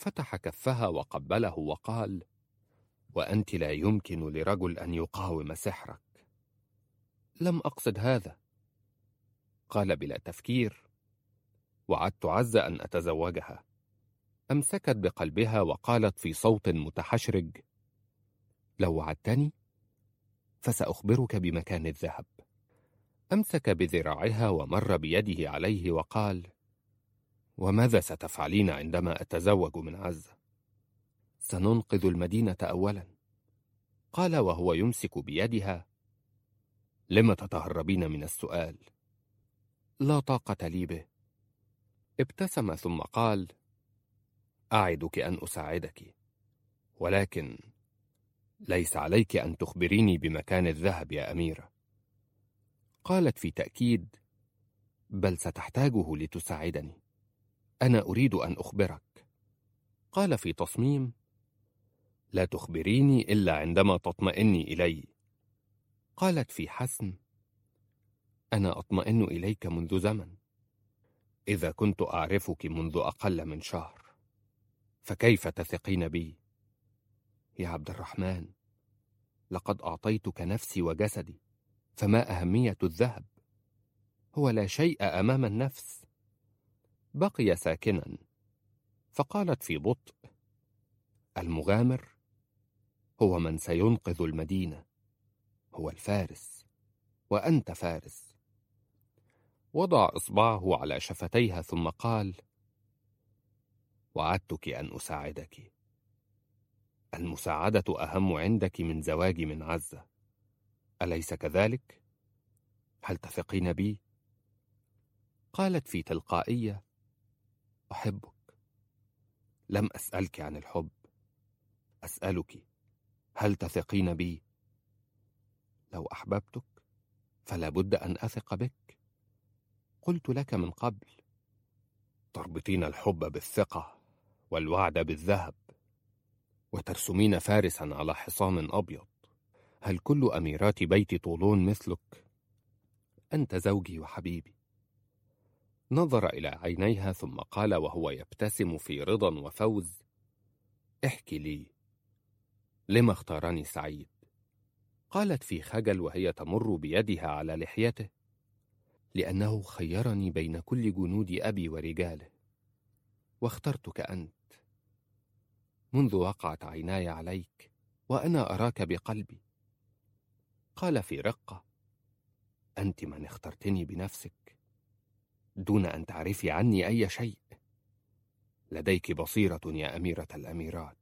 فتح كفها وقبله وقال: وأنت لا يمكن لرجل أن يقاوم سحرك. لم أقصد هذا. قال بلا تفكير: وعدت عزة أن أتزوجها. أمسكت بقلبها وقالت في صوت متحشرج: لو وعدتني فسأخبرك بمكان الذهب. أمسك بذراعها ومر بيده عليه وقال: وماذا ستفعلين عندما أتزوج من عزة؟ سننقذ المدينة أولا. قال وهو يمسك بيدها: لم تتهربين من السؤال؟ لا طاقة لي به. ابتسم ثم قال: أعدك أن أساعدك، ولكن ليس عليك أن تخبريني بمكان الذهب يا أميرة. قالت في تأكيد: بل ستحتاجه لتساعدني، أنا أريد أن أخبرك. قال في تصميم: لا تخبريني إلا عندما تطمئني إلي. قالت في حسم: أنا أطمئن إليك منذ زمن. إذا كنت أعرفك منذ أقل من شهر فكيف تثقين بي؟ يا عبد الرحمن، لقد أعطيتك نفسي وجسدي، فما أهمية الذهب؟ هو لا شيء أمام النفس. بقي ساكنا، فقالت في بطء: المغامر هو من سينقذ المدينة، هو الفارس، وأنت فارس. وضع إصبعه على شفتيها ثم قال: وعدتك أن أساعدك. المساعدة أهم عندك من زواجي من عزة، أليس كذلك؟ هل تثقين بي؟ قالت في تلقائية: أحبك. لم أسألك عن الحب، أسألك هل تثقين بي؟ لو أحببتك فلا بد أن أثق بك. قلت لك من قبل. تربطين الحب بالثقة والوعد بالذهب، وترسمين فارسا على حصان أبيض. هل كل أميرات بيت طولون مثلك؟ أنت زوجي وحبيبي. نظر إلى عينيها ثم قال وهو يبتسم في رضا وفوز: احكي لي، لما اختارني سعيد؟ قالت في خجل وهي تمر بيدها على لحيته: لأنه خيرني بين كل جنود أبي ورجاله، واخترتك أنت. منذ وقعت عيناي عليك وأنا أراك بقلبي. قال في رقة: أنت من اخترتني بنفسك دون أن تعرفي عني أي شيء. لديك بصيرة يا أميرة الأميرات.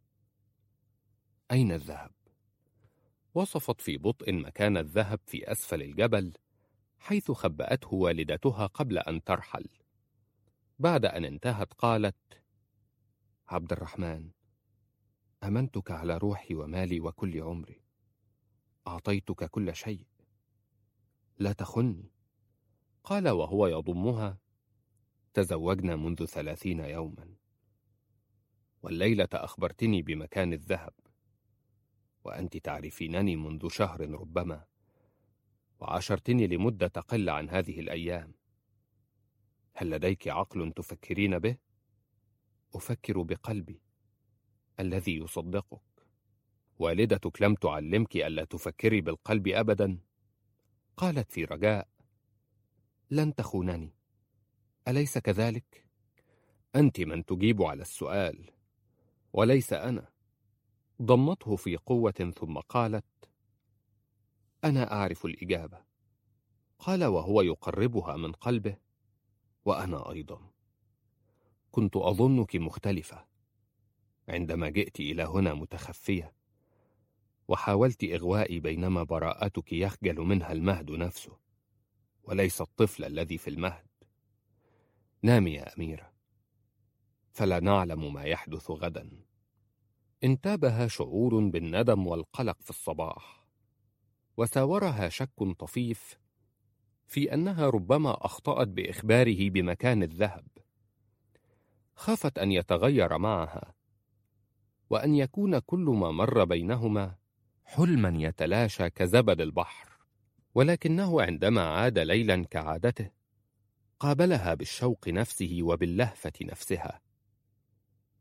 أين الذهب؟ وصفت في بطء مكان الذهب في أسفل الجبل، حيث خبأته والدتها قبل أن ترحل. بعد أن انتهت قالت: عبد الرحمن، أمنتك على روحي ومالي وكل عمري، أعطيتك كل شيء، لا تخني. قال وهو يضمها: تزوجنا منذ ثلاثين يوما، والليلة أخبرتني بمكان الذهب، وأنت تعرفينني منذ شهر ربما، وعاشرتني لمدة تقل عن هذه الأيام. هل لديك عقل تفكرين به؟ أفكر بقلبي الذي يصدقك. والدتك لم تعلمك ألا تفكري بالقلب أبدا؟ قالت في رجاء: لن تخونني، أليس كذلك؟ أنت من تجيب على السؤال وليس أنا. ضمته في قوة ثم قالت: أنا أعرف الإجابة. قال وهو يقربها من قلبه: وأنا أيضا. كنت أظنك مختلفة عندما جئت إلى هنا متخفية، وحاولت إغوائي، بينما براءتك يخجل منها المهد نفسه وليس الطفل الذي في المهد. نامي يا أميرة، فلا نعلم ما يحدث غدا. انتابها شعور بالندم والقلق في الصباح، وساورها شك طفيف في أنها ربما أخطأت بإخباره بمكان الذهب. خافت أن يتغير معها، وأن يكون كل ما مر بينهما حلما يتلاشى كزبد البحر. ولكنه عندما عاد ليلا كعادته قابلها بالشوق نفسه وباللهفة نفسها.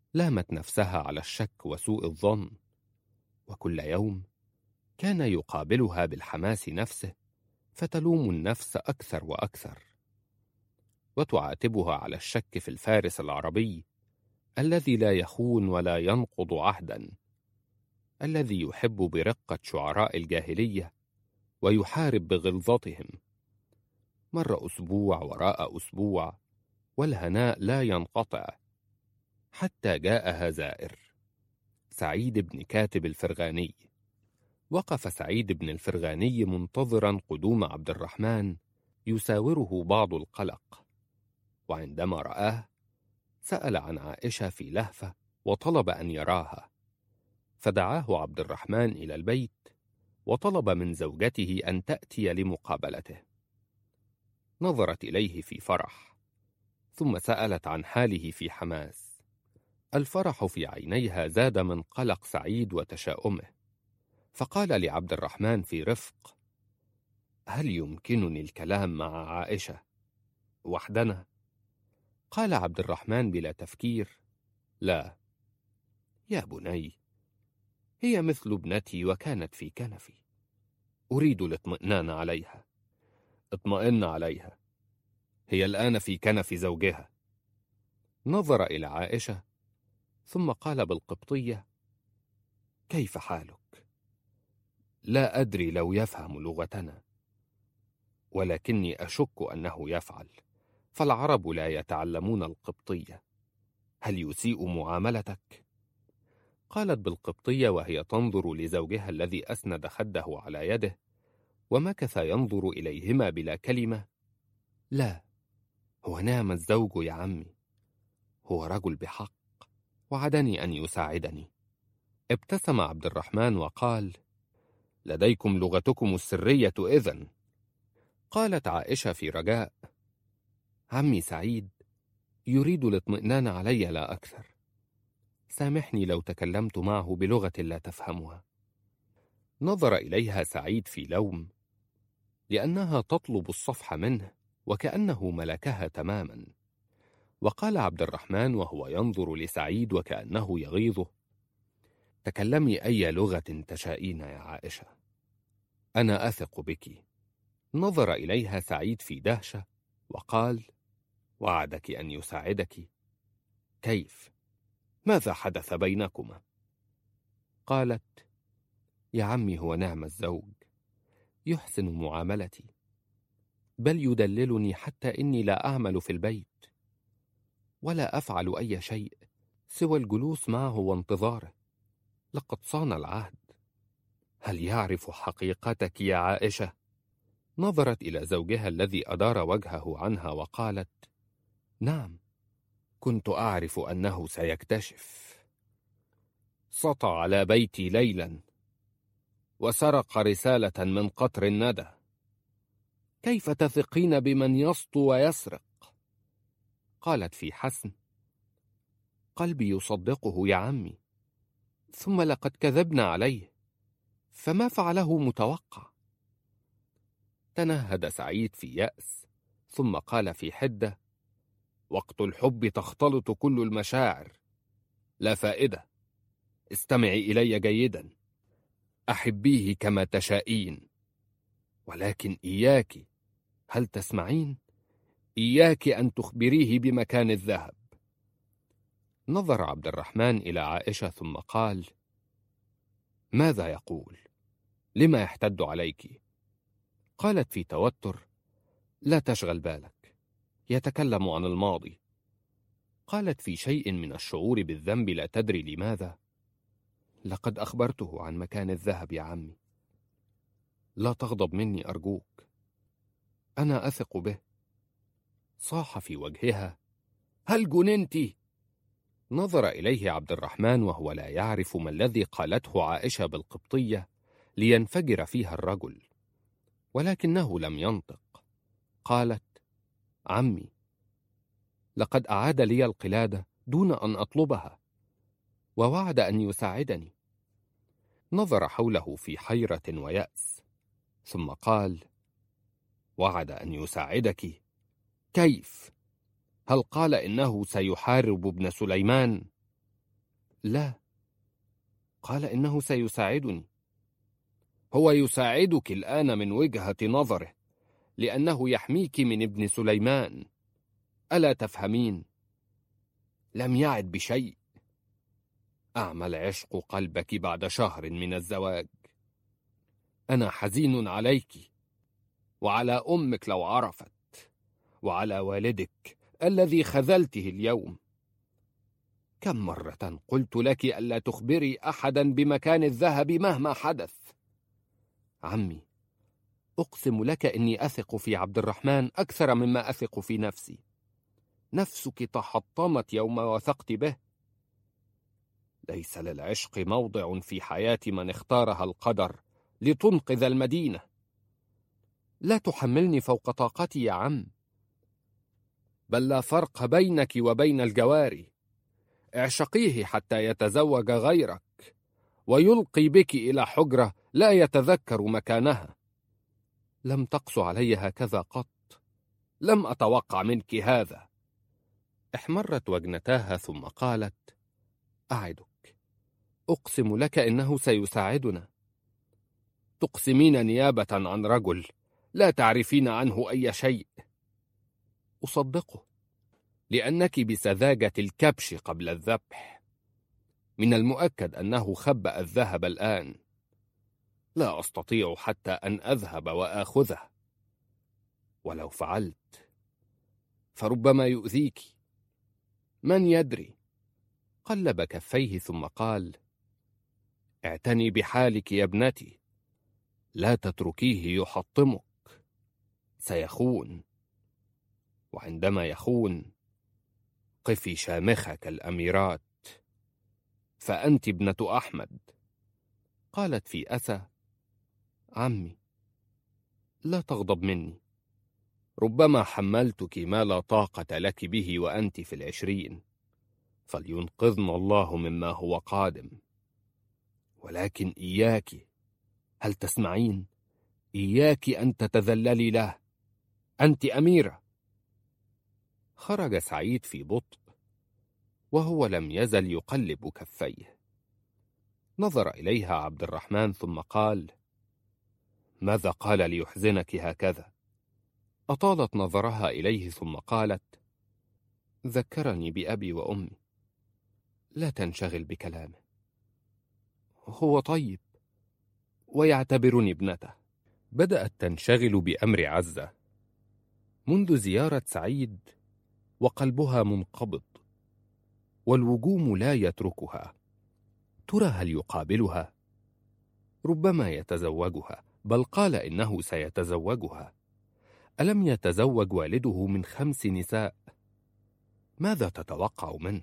لامت نفسها على الشك وسوء الظن، وكل يوم كان يقابلها بالحماس نفسه، فتلوم النفس أكثر وأكثر، وتعاتبها على الشك في الفارس العربي الذي لا يخون ولا ينقض عهدا، الذي يحب برقة شعراء الجاهلية ويحارب بغلظتهم. مر أسبوع وراء أسبوع والهناء لا ينقطع، حتى جاءها زائر، سعيد بن كاتب الفرغاني. وقف سعيد بن الفرغاني منتظرا قدوم عبد الرحمن يساوره بعض القلق، وعندما رآه سأل عن عائشة في لهفة وطلب أن يراها، فدعاه عبد الرحمن إلى البيت وطلب من زوجته أن تأتي لمقابلته. نظرت إليه في فرح، ثم سألت عن حاله في حماس. الفرح في عينيها زاد من قلق سعيد وتشاؤمه، فقال لعبد الرحمن في رفق: هل يمكنني الكلام مع عائشة وحدنا؟ قال عبد الرحمن بلا تفكير: لا يا بني، هي مثل ابنتي وكانت في كنفي، أريد الاطمئنان عليها. اطمئن عليها، هي الآن في كنف زوجها. نظر إلى عائشة ثم قال بالقبطية: كيف حالك؟ لا أدري لو يفهم لغتنا، ولكني أشك أنه يفعل، فالعرب لا يتعلمون القبطية. هل يسيء معاملتك؟ قالت بالقبطية وهي تنظر لزوجها الذي أسند خده على يده ومكث ينظر إليهما بلا كلمة: لا، هو نعم الزوج يا عمي، هو رجل بحق، وعدني أن يساعدني. ابتسم عبد الرحمن وقال: لديكم لغتكم السرية إذن. قالت عائشة في رجاء: عمي سعيد يريد الاطمئنان علي لا أكثر، سامحني لو تكلمت معه بلغة لا تفهمها. نظر إليها سعيد في لوم، لأنها تطلب الصفح منه وكأنه ملكها تماما. وقال عبد الرحمن وهو ينظر لسعيد وكأنه يغيظه: تكلمي أي لغة تشائين يا عائشة، أنا أثق بك. نظر إليها سعيد في دهشة وقال: وعدك أن يساعدك؟ كيف؟ ماذا حدث بينكما؟ قالت: يا عمي، هو نعم الزوج، يحسن معاملتي، بل يدللني حتى إني لا أعمل في البيت ولا أفعل أي شيء سوى الجلوس معه وانتظاره، لقد صان العهد. هل يعرف حقيقتك يا عائشة؟ نظرت إلى زوجها الذي أدار وجهه عنها وقالت: نعم، كنت أعرف أنه سيكتشف. سطى على بيتي ليلا وسرق رسالة من قطر الندى. كيف تثقين بمن يسطو ويسرق؟ قالت في حسم: قلبي يصدقه يا عمي، ثم لقد كذبنا عليه، فما فعله متوقع. تنهد سعيد في يأس، ثم قال في حدة: وقت الحب تختلط كل المشاعر، لا فائدة، استمعي إلي جيدا، أحبيه كما تشائين، ولكن إياك، هل تسمعين؟ إياك أن تخبريه بمكان الذهب. نظر عبد الرحمن إلى عائشة ثم قال: ماذا يقول؟ لما يحتد عليك؟ قالت في توتر: لا تشغل بالك، يتكلم عن الماضي. قالت في شيء من الشعور بالذنب لا تدري لماذا: لقد أخبرته عن مكان الذهب يا عمي، لا تغضب مني أرجوك، أنا أثق به. صاح في وجهها: هل جننت؟ نظر إليه عبد الرحمن وهو لا يعرف ما الذي قالته عائشة بالقبطية لينفجر فيها الرجل، ولكنه لم ينطق. قالت: عمي، لقد أعاد لي القلادة دون أن أطلبها، ووعد أن يساعدني. نظر حوله في حيرة ويأس، ثم قال: وعد أن يساعدك؟ كيف؟ هل قال إنه سيحارب ابن سليمان؟ لا. قال إنه سيساعدني. هو يساعدك الآن من وجهة نظره، لأنه يحميك من ابن سليمان. ألا تفهمين؟ لم يعد بشيء. أعمى العشق قلبك بعد شهر من الزواج. أنا حزين عليك وعلى أمك لو عرفت، وعلى والدك الذي خذلته اليوم. كم مرة قلت لك ألا تخبري أحدا بمكان الذهب مهما حدث. عمي، أقسم لك إني أثق في عبد الرحمن أكثر مما أثق في نفسي. نفسك تحطمت يوم وثقت به. ليس للعشق موضع في حياة من اختارها القدر لتنقذ المدينة. لا تحملني فوق طاقتي يا عم. بل لا فرق بينك وبين الجواري. اعشقيه حتى يتزوج غيرك ويلقي بك إلى حجرة لا يتذكر مكانها. لم تقس علي هكذا قط. لم أتوقع منك هذا. احمرت وجنتاها ثم قالت: أعدك، أقسم لك إنه سيساعدنا. تقسمين نيابة عن رجل لا تعرفين عنه أي شيء. أصدقه، لأنك بسذاجة الكبش قبل الذبح. من المؤكد أنه خبأ الذهب الآن. لا أستطيع حتى أن أذهب وآخذه، ولو فعلت فربما يؤذيك. من يدري؟ قلب كفيه ثم قال: اعتني بحالك يا ابنتي، لا تتركيه يحطمك. سيخون، وعندما يخون قفي شامخة كالأميرات. فأنت ابنة أحمد. قالت في أسى: عمي، لا تغضب مني. ربما حملتك ما لا طاقة لك به وأنت في العشرين، فلينقذنا الله مما هو قادم. ولكن إياك، هل تسمعين؟ إياك أن تتذللي له. أنت أميرة. خرج سعيد في بطء وهو لم يزل يقلب كفيه. نظر إليها عبد الرحمن ثم قال: ماذا قال ليحزنك هكذا؟ أطالت نظرها إليه ثم قالت: ذكرني بأبي وأمي. لا تنشغل بكلامه. هو طيب ويعتبرني ابنته. بدأت تنشغل بأمر عزة منذ زيارة سعيد، وقلبها منقبض والوجوم لا يتركها. ترى هل يقابلها؟ ربما يتزوجها، بل قال إنه سيتزوجها. ألم يتزوج والده من خمس نساء؟ ماذا تتوقع منه؟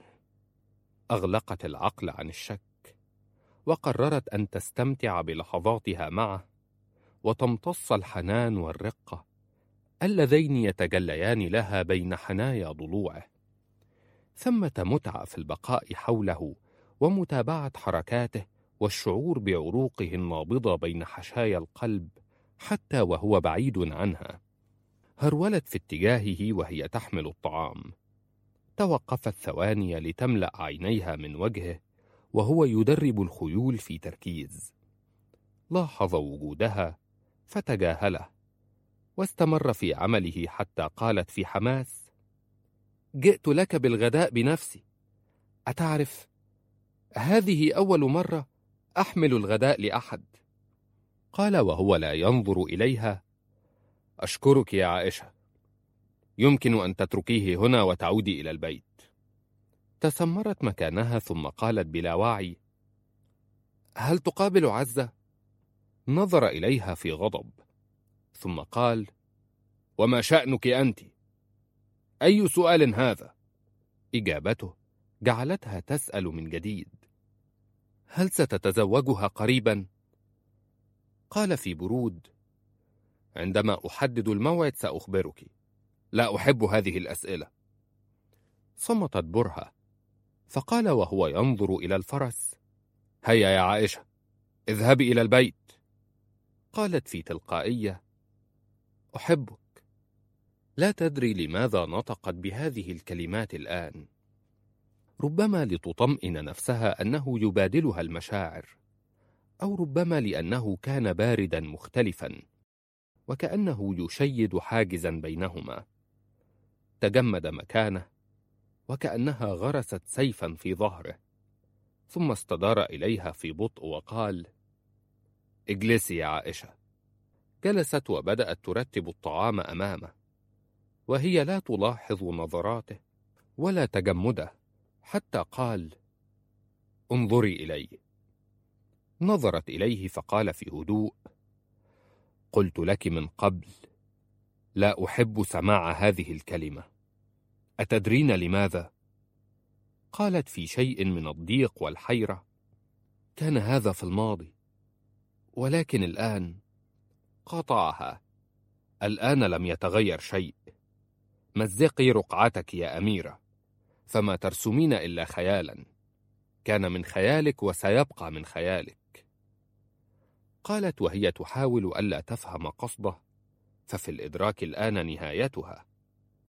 أغلقت العقل عن الشك، وقررت أن تستمتع بلحظاتها معه وتمتص الحنان والرقة اللذين يتجليان لها بين حنايا ضلوعه. ثمة متعة في البقاء حوله ومتابعة حركاته والشعور بعروقه النابضة بين حشايا القلب حتى وهو بعيد عنها. هرولت في اتجاهه وهي تحمل الطعام. توقفت ثواني لتملأ عينيها من وجهه وهو يدرب الخيول في تركيز. لاحظ وجودها فتجاهله، واستمر في عمله حتى قالت في حماس: جئت لك بالغداء بنفسي. أتعرف، هذه أول مرة أحمل الغداء لأحد. قال وهو لا ينظر إليها: أشكرك يا عائشة، يمكن أن تتركيه هنا وتعودي إلى البيت. تسمرت مكانها ثم قالت بلا وعي: هل تقابل عزة؟ نظر إليها في غضب ثم قال: وما شأنك أنت؟ أي سؤال هذا؟ إجابته جعلتها تسأل من جديد: هل ستتزوجها قريبا؟ قال في برود: عندما أحدد الموعد سأخبرك. لا أحب هذه الأسئلة. صمتت برهة، فقال وهو ينظر إلى الفرس: هيا يا عائشة، اذهبي إلى البيت. قالت في تلقائية: أحبك. لا تدري لماذا نطقت بهذه الكلمات الآن. ربما لتطمئن نفسها أنه يبادلها المشاعر، أو ربما لأنه كان بارداً مختلفاً وكأنه يشيد حاجزاً بينهما. تجمد مكانه وكأنها غرست سيفاً في ظهره، ثم استدار إليها في بطء وقال: اجلسي يا عائشة. جلست وبدأت ترتب الطعام أمامه، وهي لا تلاحظ نظراته ولا تجمده، حتى قال: انظري إلي. نظرت إليه فقال في هدوء: قلت لك من قبل لا أحب سماع هذه الكلمة، أتدرين لماذا؟ قالت في شيء من الضيق والحيرة: كان هذا في الماضي، ولكن الآن. قاطعها: الآن لم يتغير شيء. مزقي رقعتك يا أميرة، فما ترسمين إلا خيالا، كان من خيالك وسيبقى من خيالك. قالت وهي تحاول ألا تفهم قصده، ففي الإدراك الآن نهايتها.